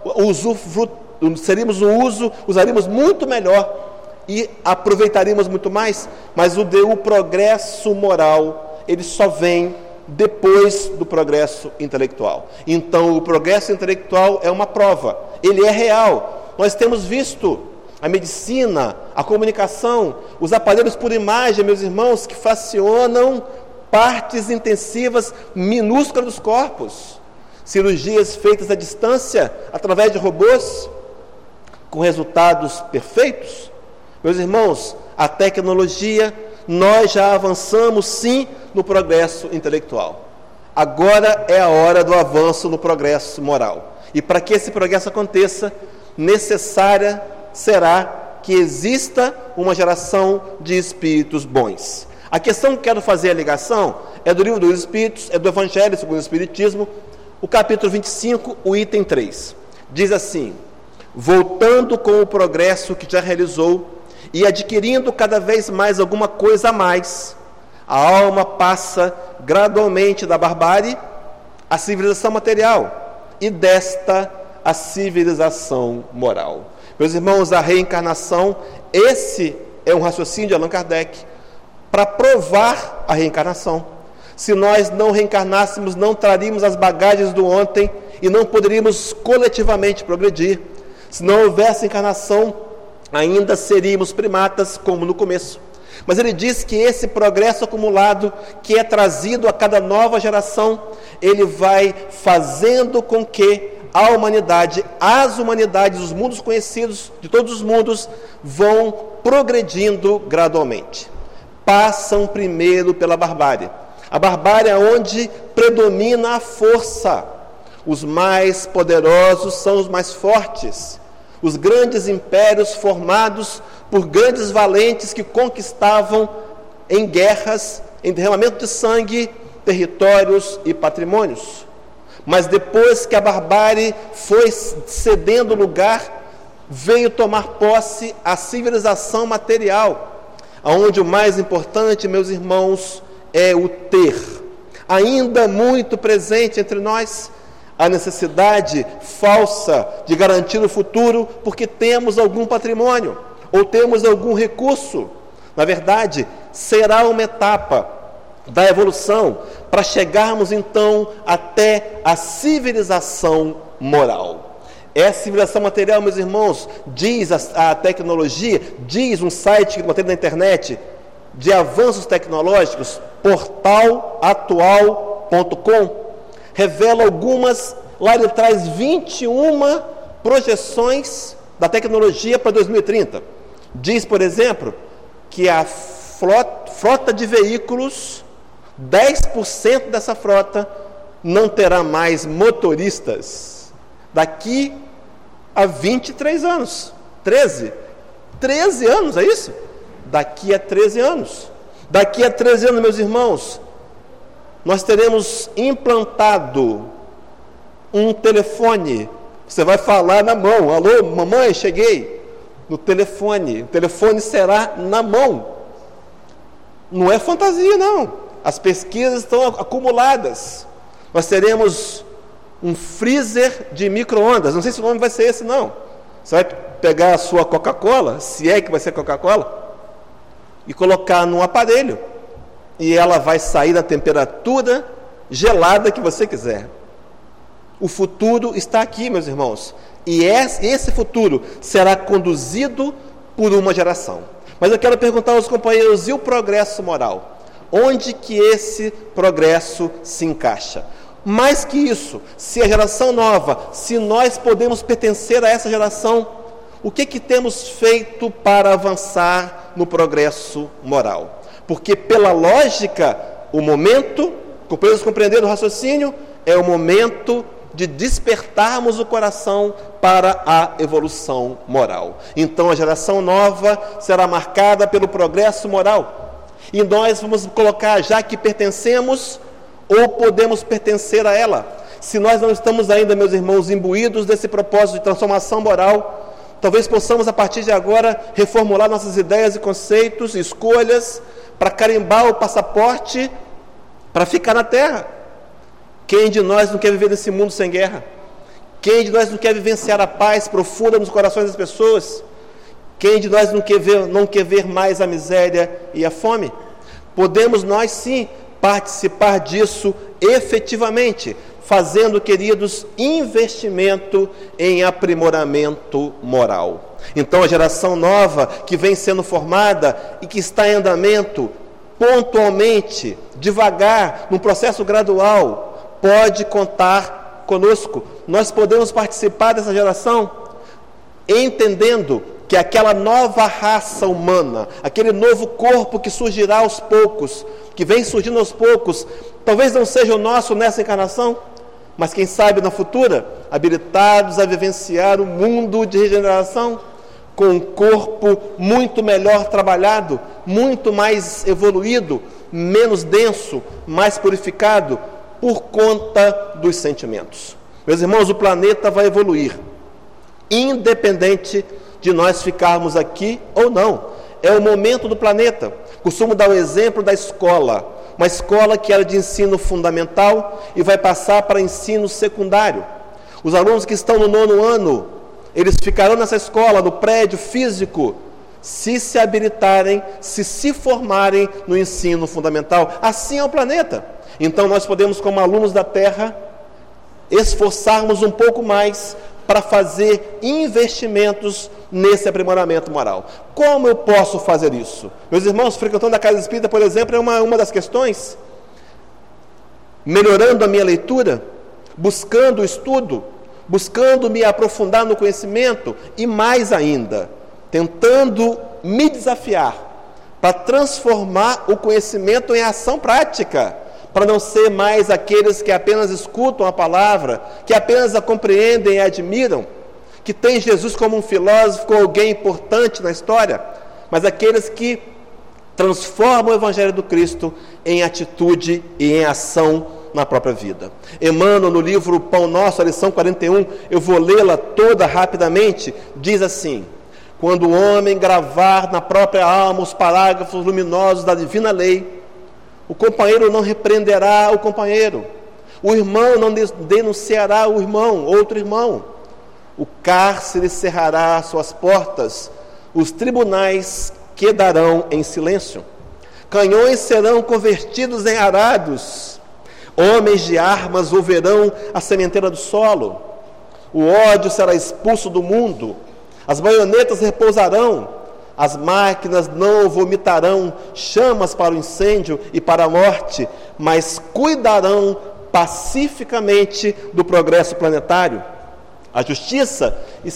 seríamos o uso, usaríamos muito melhor e aproveitaríamos muito mais. Mas o, de, o progresso moral, ele só vem depois do progresso intelectual. Então, o progresso intelectual é uma prova, ele é real. Nós temos visto a medicina, a comunicação, os aparelhos por imagem, meus irmãos, que fracionam partes intensivas minúsculas dos corpos. Cirurgias feitas à distância, através de robôs, com resultados perfeitos. Meus irmãos, a tecnologia, nós já avançamos sim no progresso intelectual. Agora é a hora do avanço no progresso moral. E para que esse progresso aconteça, necessária será que exista uma geração de espíritos bons. A questão que quero fazer a ligação é do Livro dos Espíritos, é do Evangelho segundo o Espiritismo, o capítulo vinte e cinco, o item três. Diz assim: voltando com o progresso que já realizou e adquirindo cada vez mais alguma coisa a mais, a alma passa gradualmente da barbárie à civilização material e desta à civilização moral. Meus irmãos, a reencarnação, esse é um raciocínio de Allan Kardec, para provar a reencarnação. Se nós não reencarnássemos, não traríamos as bagagens do ontem e não poderíamos coletivamente progredir. Se não houvesse encarnação, ainda seríamos primatas, como no começo. Mas ele diz que esse progresso acumulado, que é trazido a cada nova geração, ele vai fazendo com que a humanidade, as humanidades, os mundos conhecidos, de todos os mundos, vão progredindo gradualmente. Passam primeiro pela barbárie. A barbárie é onde predomina a força. Os mais poderosos são os mais fortes. Os grandes impérios formados por grandes valentes que conquistavam em guerras, em derramamento de sangue, territórios e patrimônios. Mas depois que a barbárie foi cedendo lugar, veio tomar posse a civilização material, onde o mais importante, meus irmãos, é o ter. Ainda muito presente entre nós a necessidade falsa de garantir o futuro porque temos algum patrimônio ou temos algum recurso. Na verdade, será uma etapa da evolução para chegarmos então até a civilização moral. É a civilização material, meus irmãos, diz a, a tecnologia, diz um site que eu botei na internet de avanços tecnológicos, portal atual ponto com, revela algumas, lá ele traz vinte e uma projeções da tecnologia para dois mil e trinta. Diz, por exemplo, que a frota, frota de veículos, dez por cento dessa frota não terá mais motoristas daqui a vinte e três anos. treze. treze anos, é isso? Daqui a treze anos. Daqui a treze anos, meus irmãos, nós teremos implantado um telefone. Você vai falar na mão: alô, mamãe, cheguei. No telefone. O telefone será na mão. Não é fantasia, não. As pesquisas estão acumuladas. Nós teremos um freezer de micro-ondas. Não sei se o nome vai ser esse, não. Você vai pegar a sua Coca-Cola, se é que vai ser Coca-Cola, e colocar num aparelho, e ela vai sair na temperatura gelada que você quiser. O futuro está aqui, meus irmãos, e esse futuro será conduzido por uma geração. Mas eu quero perguntar aos companheiros: e o progresso moral? Onde que esse progresso se encaixa? Mais que isso, se a geração nova, se nós podemos pertencer a essa geração, o que que temos feito para avançar no progresso moral? Porque pela lógica, o momento, companheiros compreenderam o raciocínio, é o momento de despertarmos o coração para a evolução moral. Então a geração nova será marcada pelo progresso moral. E nós vamos colocar, já que pertencemos ou podemos pertencer a ela. Se nós não estamos ainda, meus irmãos, imbuídos desse propósito de transformação moral, talvez possamos a partir de agora reformular nossas ideias e conceitos, escolhas, para carimbar o passaporte para ficar na terra. Quem de nós não quer viver nesse mundo sem guerra? Quem de nós não quer vivenciar a paz profunda nos corações das pessoas? Quem de nós não quer ver, não quer ver mais a miséria e a fome? Podemos nós sim participar disso efetivamente, fazendo, queridos, investimento em aprimoramento moral. Então a geração nova que vem sendo formada e que está em andamento, pontualmente, devagar, num processo gradual, pode contar conosco. Nós podemos participar dessa geração, entendendo que aquela nova raça humana, aquele novo corpo que surgirá aos poucos, que vem surgindo aos poucos, talvez não seja o nosso nessa encarnação, mas quem sabe na futura, habilitados a vivenciar o mundo de regeneração, com um corpo muito melhor trabalhado, muito mais evoluído, menos denso, mais purificado, por conta dos sentimentos. Meus irmãos, o planeta vai evoluir, independente de nós ficarmos aqui ou não. É o momento do planeta. Costumo dar o exemplo da escola, uma escola que era de ensino fundamental e vai passar para ensino secundário. Os alunos que estão no nono ano, Eles ficarão nessa escola, no prédio físico, se se habilitarem, se se formarem no ensino fundamental. Assim é o planeta. Então nós podemos, como alunos da Terra, esforçarmos um pouco mais para fazer investimentos nesse aprimoramento moral. Como eu posso fazer isso? Meus irmãos, frequentando a casa espírita, por exemplo, é uma, uma das questões. Melhorando a minha leitura, buscando o estudo, buscando me aprofundar no conhecimento e, mais ainda, tentando me desafiar para transformar o conhecimento em ação prática, para não ser mais aqueles que apenas escutam a palavra, que apenas a compreendem e admiram, que tem Jesus como um filósofo, como alguém importante na história, mas aqueles que transformam o Evangelho do Cristo em atitude e em ação na própria vida. Emmanuel, no livro Pão Nosso, a lição quarenta e um, eu vou lê-la toda rapidamente, diz assim: quando o homem gravar na própria alma os parágrafos luminosos da divina lei, o companheiro não repreenderá o companheiro, o irmão não denunciará o irmão, outro irmão, o cárcere cerrará suas portas, os tribunais quedarão em silêncio, canhões serão convertidos em arados, homens de armas volverão a sementeira do solo, o ódio será expulso do mundo, as baionetas repousarão, as máquinas não vomitarão chamas para o incêndio e para a morte, mas cuidarão pacificamente do progresso planetário. A justiça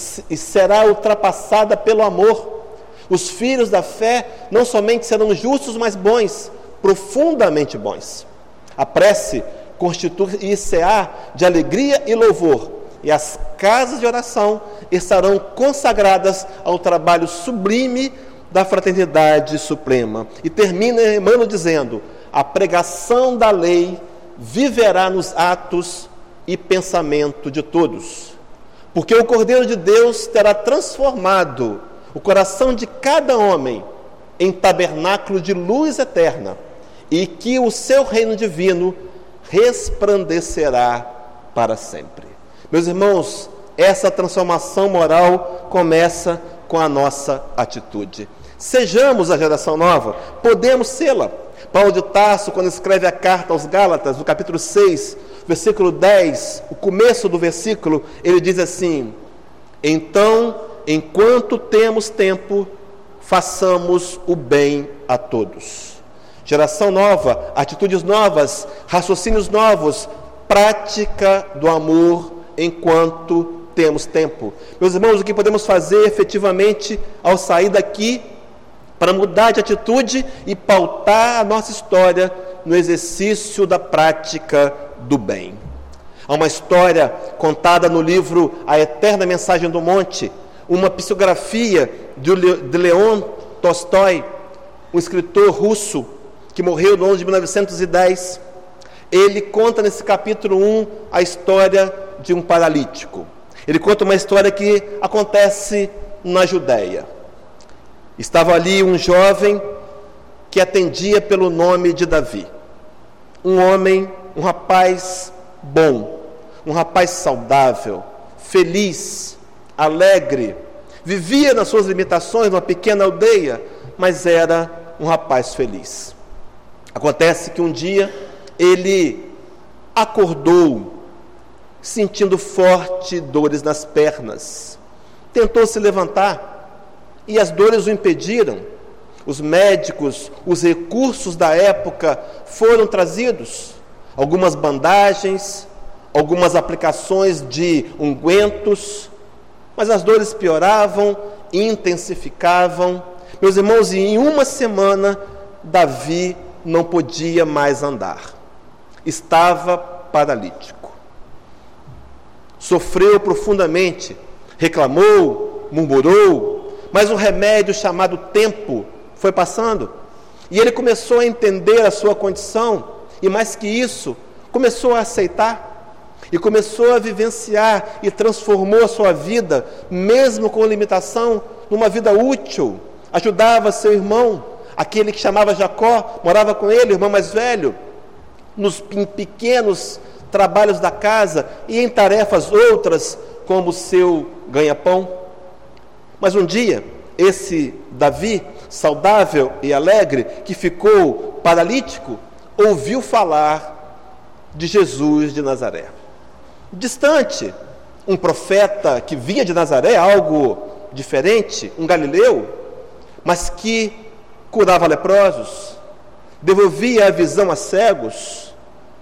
será ultrapassada pelo amor. Os filhos da fé não somente serão justos, mas bons, profundamente bons. A prece constituir-se-á de alegria e louvor, e as casas de oração estarão consagradas ao trabalho sublime da fraternidade suprema. E termina Emmanuel dizendo: a pregação da lei viverá nos atos e pensamento de todos, porque o Cordeiro de Deus terá transformado o coração de cada homem em tabernáculo de luz eterna, e que o seu reino divino resplandecerá para sempre. Meus irmãos, essa transformação moral começa com a nossa atitude. Sejamos a geração nova, podemos sê-la. Paulo de Tarso, quando escreve a carta aos Gálatas, no capítulo seis, versículo dez, o começo do versículo, ele diz assim: então, enquanto temos tempo, façamos o bem a todos. Geração nova, atitudes novas, raciocínios novos, prática do amor enquanto temos tempo. Meus irmãos, o que podemos fazer efetivamente ao sair daqui para mudar de atitude e pautar a nossa história no exercício da prática do bem? Há uma história contada no livro A Eterna Mensagem do Monte, uma psicografia de Leon Tolstói, um escritor russo que morreu no ano de mil novecentos e dez. Ele conta nesse capítulo um a história de um paralítico. Ele conta uma história que acontece na Judéia. Estava ali um jovem que atendia pelo nome de Davi. Um homem, um rapaz bom, um rapaz saudável, feliz, alegre, vivia nas suas limitações numa pequena aldeia, mas era um rapaz feliz. Acontece que um dia ele acordou sentindo fortes dores nas pernas. Tentou se levantar e as dores o impediram. Os médicos, os recursos da época foram trazidos. Algumas bandagens, algumas aplicações de ungüentos, mas as dores pioravam, intensificavam. Meus irmãos, em uma semana, Davi não podia mais andar. Estava paralítico. Sofreu profundamente, reclamou, murmurou, mas um remédio chamado tempo foi passando. E ele começou a entender a sua condição, e mais que isso, começou a aceitar, e começou a vivenciar, e transformou a sua vida, mesmo com limitação, numa vida útil. Ajudava seu irmão, aquele que chamava Jacó, morava com ele, o irmão mais velho, nos em pequenos trabalhos da casa e em tarefas outras, como seu ganha-pão. Mas um dia, esse Davi, saudável e alegre, que ficou paralítico, ouviu falar de Jesus de Nazaré. Distante, um profeta que vinha de Nazaré, algo diferente, um galileu, mas que curava leprosos, devolvia a visão a cegos,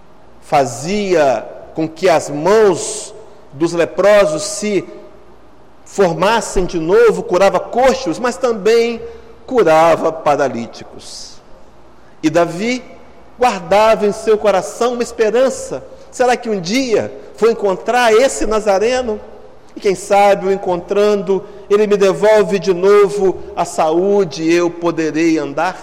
fazia com que as mãos dos leprosos se formassem de novo, curava coxos, mas também curava paralíticos. E Davi guardava em seu coração uma esperança. Será que um dia vou encontrar esse Nazareno? E quem sabe, o encontrando, ele me devolve de novo a saúde e eu poderei andar?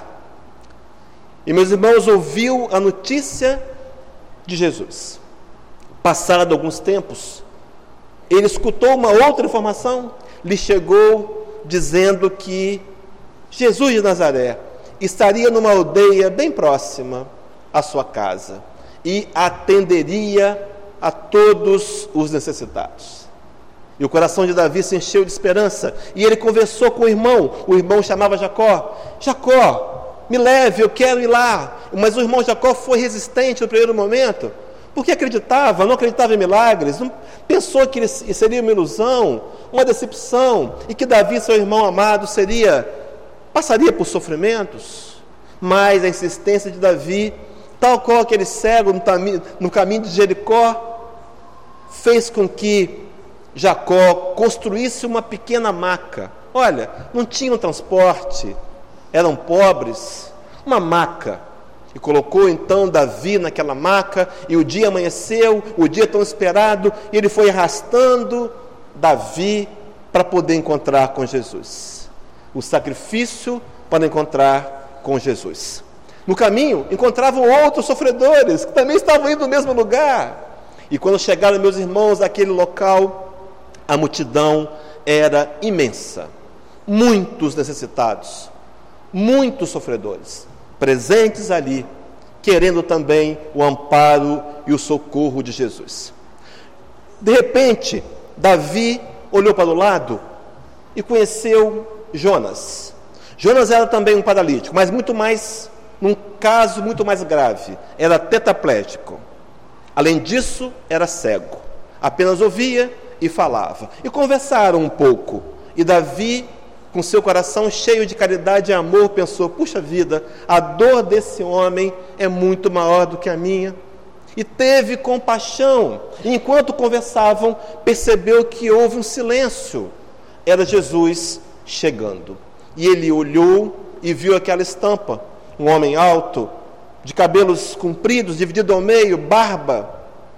E meus irmãos, ouviu a notícia de Jesus. Passado alguns tempos, ele escutou uma outra informação, lhe chegou dizendo que Jesus de Nazaré estaria numa aldeia bem próxima à sua casa e atenderia a todos os necessitados. E o coração de Davi se encheu de esperança, e ele conversou com o irmão. O irmão chamava Jacó. Jacó, me leve, eu quero ir lá. Mas o irmão Jacó foi resistente no primeiro momento, porque acreditava, não acreditava em milagres, não, pensou que ele seria uma ilusão, uma decepção, e que Davi, seu irmão amado, seria, passaria por sofrimentos. Mas a insistência de Davi, tal qual aquele cego no, tami, no caminho de Jericó, fez com que Jacó construísse uma pequena maca. Olha, não tinham transporte, eram pobres, uma maca. E colocou então Davi naquela maca, e o dia amanheceu, o dia tão esperado, e ele foi arrastando Davi para poder encontrar com Jesus. O sacrifício para encontrar com Jesus. No caminho, encontravam outros sofredores, que também estavam indo no mesmo lugar. E quando chegaram, meus irmãos, àquele local, a multidão era imensa. Muitos necessitados, muitos sofredores, presentes ali, querendo também o amparo e o socorro de Jesus. De repente, Davi olhou para o lado e conheceu Jonas. Jonas era também um paralítico, mas muito mais, num caso muito mais grave, era tetraplégico. Além disso, era cego, apenas ouvia e falava. E conversaram um pouco, e Davi, com seu coração cheio de caridade e amor, pensou: puxa vida, a dor desse homem é muito maior do que a minha. E teve compaixão. E enquanto conversavam, percebeu que houve um silêncio. Era Jesus chegando. E ele olhou e viu aquela estampa. Um homem alto, de cabelos compridos, dividido ao meio, barba,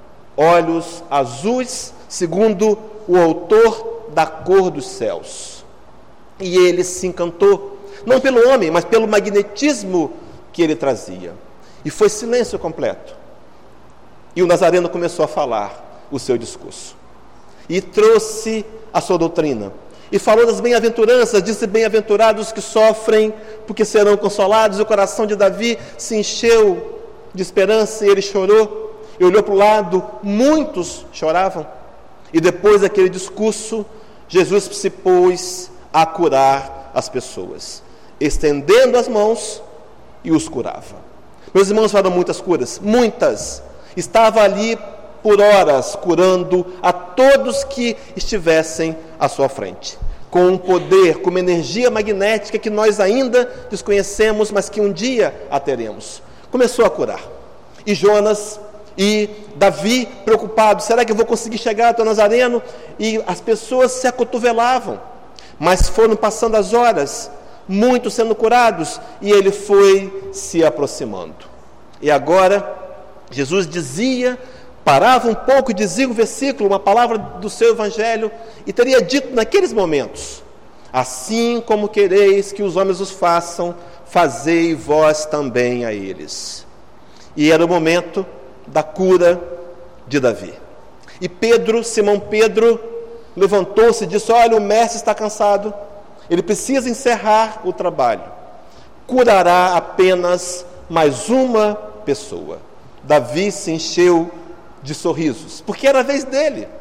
olhos azuis, segundo o autor da cor dos céus. E ele se encantou, não pelo homem, mas pelo magnetismo que ele trazia. E foi silêncio completo. E o Nazareno começou a falar o seu discurso. E trouxe a sua doutrina. E falou das bem-aventuranças, disse: bem-aventurados que sofrem, porque serão consolados. E o coração de Davi se encheu de esperança, e ele chorou. E olhou para o lado, muitos choravam. E depois daquele discurso, Jesus se pôs a curar as pessoas, estendendo as mãos, e os curava. Meus irmãos, foram muitas curas, muitas. Estava ali por horas curando a todos que estivessem à sua frente, com um poder, com uma energia magnética que nós ainda desconhecemos, mas que um dia a teremos. Começou a curar. E Jonas e Davi, preocupados: será que eu vou conseguir chegar até o Nazareno? E as pessoas se acotovelavam. Mas foram passando as horas, muitos sendo curados, e ele foi se aproximando. E agora, Jesus dizia, parava um pouco e dizia um versículo, uma palavra do seu evangelho, e teria dito naqueles momentos: assim como quereis que os homens os façam, fazei vós também a eles. E era o momento da cura de Davi. E Pedro, Simão Pedro, levantou-se e disse: olha, o mestre está cansado, ele precisa encerrar o trabalho, curará apenas mais uma pessoa. Davi se encheu de sorrisos, porque era a vez dele.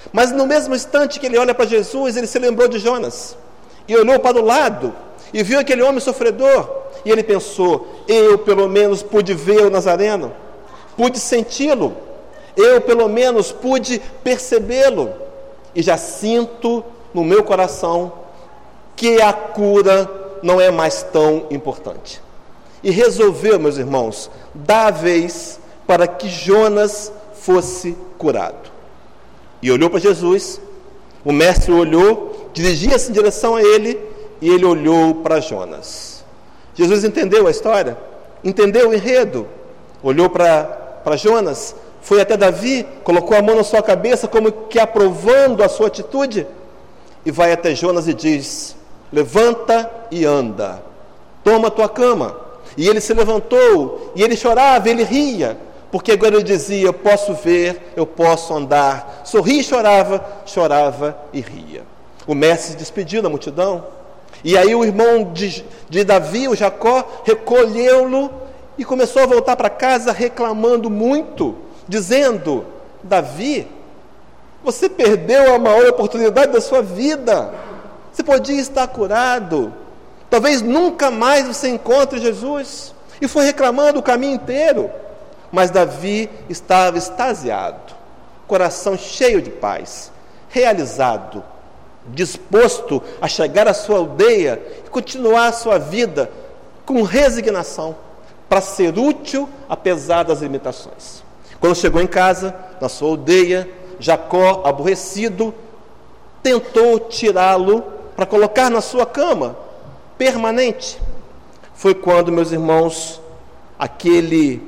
Mas no mesmo instante que ele olha para Jesus, ele se lembrou de Jonas. E olhou para o lado e viu aquele homem sofredor. E ele pensou: eu pelo menos pude ver o Nazareno, pude senti-lo, eu pelo menos pude percebê-lo. E já sinto no meu coração que a cura não é mais tão importante. E resolveu, meus irmãos, dar a vez para que Jonas fosse curado. E olhou para Jesus, o mestre olhou, dirigia-se em direção a ele, e ele olhou para Jonas. Jesus entendeu a história, entendeu o enredo, olhou para Jonas, foi até Davi, colocou a mão na sua cabeça como que aprovando a sua atitude, e vai até Jonas e diz: levanta e anda, toma a tua cama. E ele se levantou, e ele chorava, ele ria, porque agora ele dizia: eu posso ver, eu posso andar. Sorria e chorava, chorava e ria. O mestre se despediu da multidão, e aí o irmão de, de Davi, o Jacó, recolheu-lo e começou a voltar para casa reclamando muito, dizendo: Davi, você perdeu a maior oportunidade da sua vida, você podia estar curado, talvez nunca mais você encontre Jesus. E foi reclamando o caminho inteiro. Mas Davi estava extasiado, coração cheio de paz, realizado, disposto a chegar à sua aldeia e continuar a sua vida com resignação, para ser útil apesar das limitações. Quando chegou em casa, na sua aldeia, Jacó, aborrecido, tentou tirá-lo para colocar na sua cama permanente. Foi quando, meus irmãos, aquele,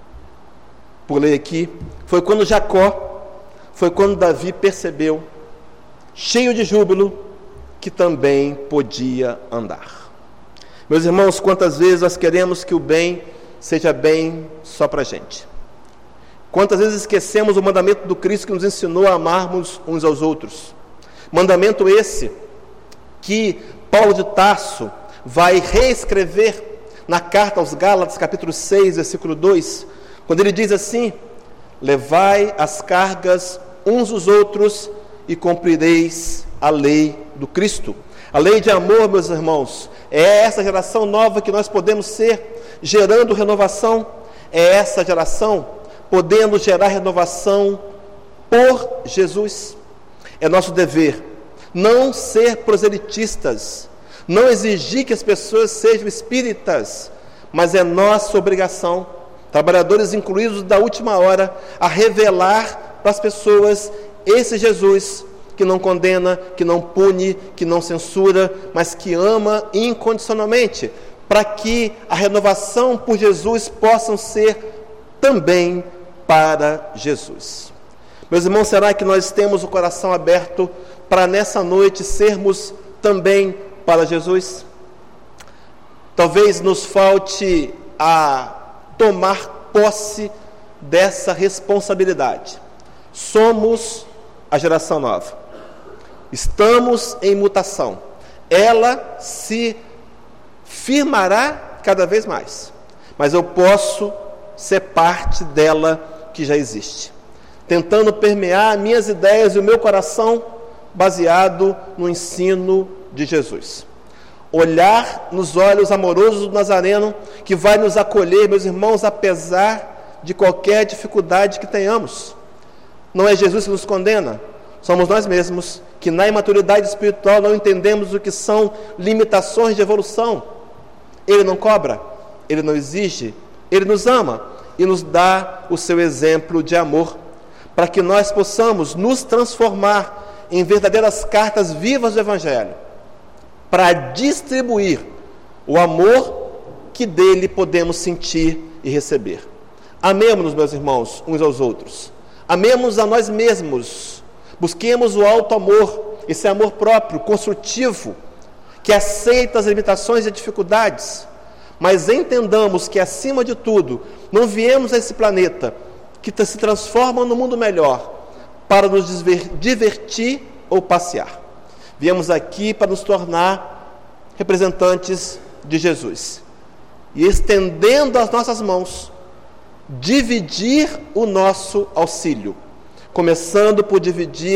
pulei aqui, foi quando Jacó, foi quando Davi percebeu, cheio de júbilo, que também podia andar. Meus irmãos, quantas vezes nós queremos que o bem seja bem só para a gente? Quantas vezes esquecemos o mandamento do Cristo que nos ensinou a amarmos uns aos outros? Mandamento esse que Paulo de Tarso vai reescrever na carta aos Gálatas, capítulo seis, versículo dois, quando ele diz assim: levai as cargas uns dos outros e cumprireis a lei do Cristo. A lei de amor, meus irmãos, é essa geração nova que nós podemos ser, gerando renovação. É essa geração podendo gerar renovação por Jesus. É nosso dever não ser proselitistas, não exigir que as pessoas sejam espíritas, mas é nossa obrigação, trabalhadores incluídos da última hora, a revelar para as pessoas esse Jesus que não condena, que não pune, que não censura, mas que ama incondicionalmente, para que a renovação por Jesus possa ser também para Jesus. Meus irmãos, será que nós temos o coração aberto para nessa noite sermos também para Jesus? Talvez nos falte a tomar posse dessa responsabilidade. Somos a geração nova, estamos em mutação, ela se firmará cada vez mais, mas eu posso ser parte dela que já existe, tentando permear minhas ideias e o meu coração baseado no ensino de Jesus. Olhar nos olhos amorosos do Nazareno, que vai nos acolher, meus irmãos, apesar de qualquer dificuldade que tenhamos. Não é Jesus que nos condena, somos nós mesmos, que na imaturidade espiritual não entendemos o que são limitações de evolução. Ele não cobra, Ele não exige, Ele nos ama e nos dá o seu exemplo de amor, para que nós possamos nos transformar em verdadeiras cartas vivas do Evangelho, para distribuir o amor que dele podemos sentir e receber. Amemos-nos, meus irmãos, uns aos outros. Amemos a nós mesmos. Busquemos o alto amor, esse amor próprio, construtivo, que aceita as limitações e dificuldades. Mas entendamos que, acima de tudo, não viemos a esse planeta que se transforma no mundo melhor para nos divertir ou passear. Viemos aqui para nos tornar representantes de Jesus. E estendendo as nossas mãos, dividir o nosso auxílio, começando por dividir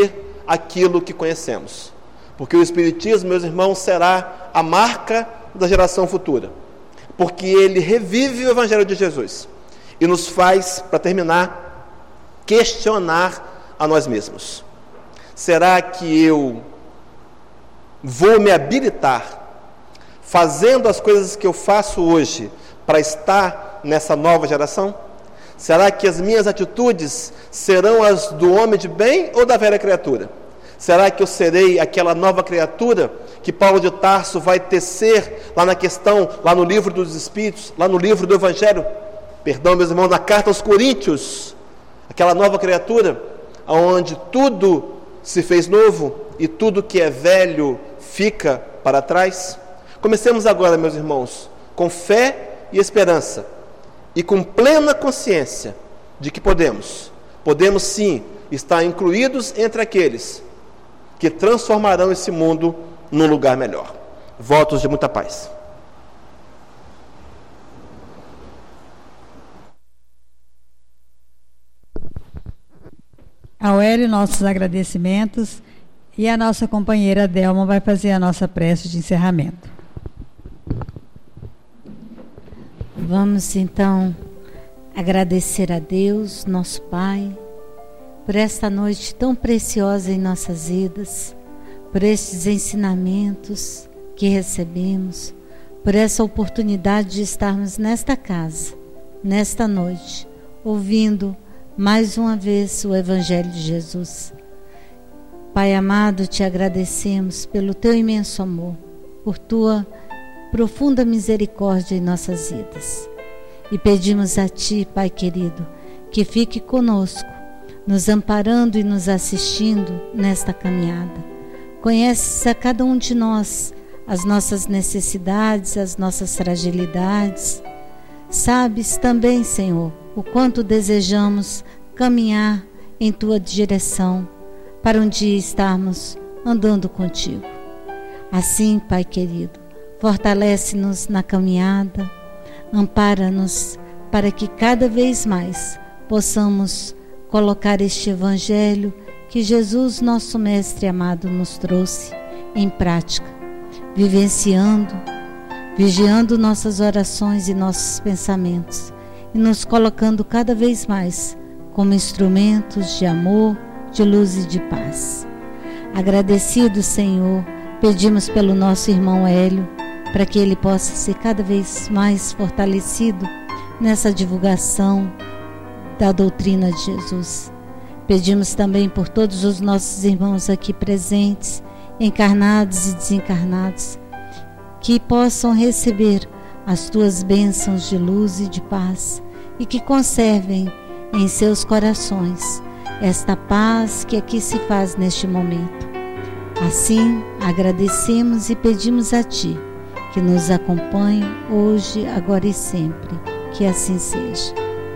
aquilo que conhecemos. Porque o Espiritismo, meus irmãos, será a marca da geração futura. Porque ele revive o Evangelho de Jesus e nos faz, para terminar, questionar a nós mesmos. Será que eu vou me habilitar, fazendo as coisas que eu faço hoje, para estar nessa nova geração? Será que as minhas atitudes serão as do homem de bem ou da velha criatura? Será que eu serei aquela nova criatura que Paulo de Tarso vai tecer lá na questão, lá no livro dos Espíritos, lá no livro do Evangelho, perdão, meus irmãos, na carta aos Coríntios, aquela nova criatura, onde tudo se fez novo e tudo que é velho fica para trás? Comecemos agora, meus irmãos, com fé e esperança e com plena consciência de que podemos, podemos sim estar incluídos entre aqueles que transformarão esse mundo num lugar melhor. Votos de muita paz. Ao Hélio, nossos agradecimentos, e a nossa companheira Delma vai fazer a nossa prece de encerramento. Vamos então agradecer a Deus, nosso Pai, por esta noite tão preciosa em nossas vidas, por estes ensinamentos que recebemos, por essa oportunidade de estarmos nesta casa, nesta noite, ouvindo mais uma vez o Evangelho de Jesus. Pai amado, te agradecemos pelo teu imenso amor, por tua profunda misericórdia em nossas vidas. E pedimos a ti, Pai querido, que fique conosco, nos amparando e nos assistindo nesta caminhada. Conheces a cada um de nós as nossas necessidades, as nossas fragilidades. Sabes também, Senhor, o quanto desejamos caminhar em tua direção para um dia estarmos andando contigo. Assim, Pai querido, fortalece-nos na caminhada, ampara-nos para que cada vez mais possamos colocar este Evangelho que Jesus, nosso Mestre amado, nos trouxe em prática, vivenciando, vigiando nossas orações e nossos pensamentos e nos colocando cada vez mais como instrumentos de amor, de luz e de paz. Agradecido, Senhor, pedimos pelo nosso irmão Hélio, para que ele possa ser cada vez mais fortalecido nessa divulgação da doutrina de Jesus. Pedimos também por todos os nossos irmãos aqui presentes, encarnados e desencarnados, que possam receber as tuas bênçãos de luz e de paz e que conservem em seus corações esta paz que aqui se faz neste momento. Assim, agradecemos e pedimos a ti que nos acompanhe hoje, agora e sempre. Que assim seja.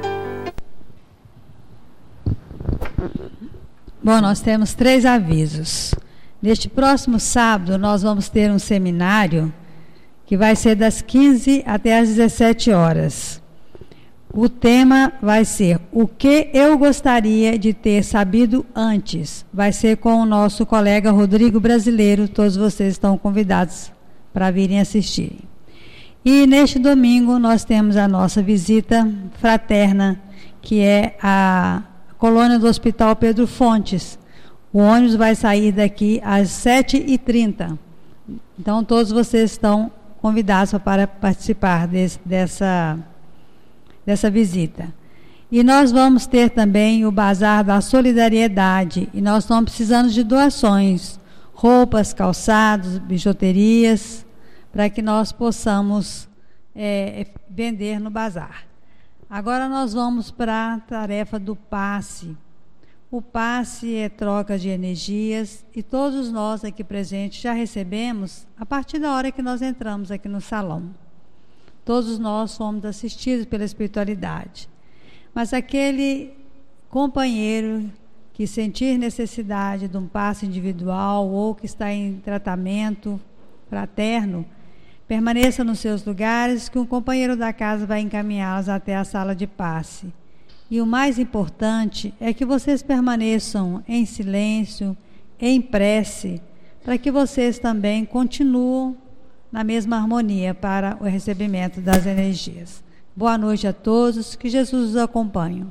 Bom, nós temos três avisos. Neste próximo sábado, nós vamos ter um seminário que vai ser das quinze até as dezessete horas. O tema vai ser o que eu gostaria de ter sabido antes. Vai ser com o nosso colega Rodrigo Brasileiro. Todos vocês estão convidados para virem assistir. E neste domingo nós temos a nossa visita fraterna, que é a colônia do Hospital Pedro Fontes. O ônibus vai sair daqui às sete e trinta. Então todos vocês estão convidados para participar desse, dessa, dessa visita. E nós vamos ter também o Bazar da Solidariedade. E nós estamos precisando de doações, roupas, calçados, bijuterias, para que nós possamos é, vender no bazar. Agora nós vamos para a tarefa do passe. O passe é troca de energias e todos nós aqui presentes já recebemos a partir da hora que nós entramos aqui no salão. Todos nós fomos assistidos pela espiritualidade. Mas aquele companheiro que sentir necessidade de um passe individual ou que está em tratamento fraterno, permaneça nos seus lugares, que um companheiro da casa vai encaminhá-los até a sala de passe. E o mais importante é que vocês permaneçam em silêncio, em prece, para que vocês também continuem na mesma harmonia para o recebimento das energias. Boa noite a todos, que Jesus os acompanhe.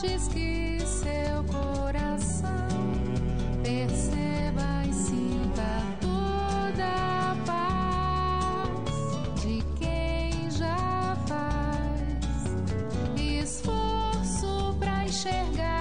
antes que seu coração perceba e sinta toda a paz de quem já faz esforço pra enxergar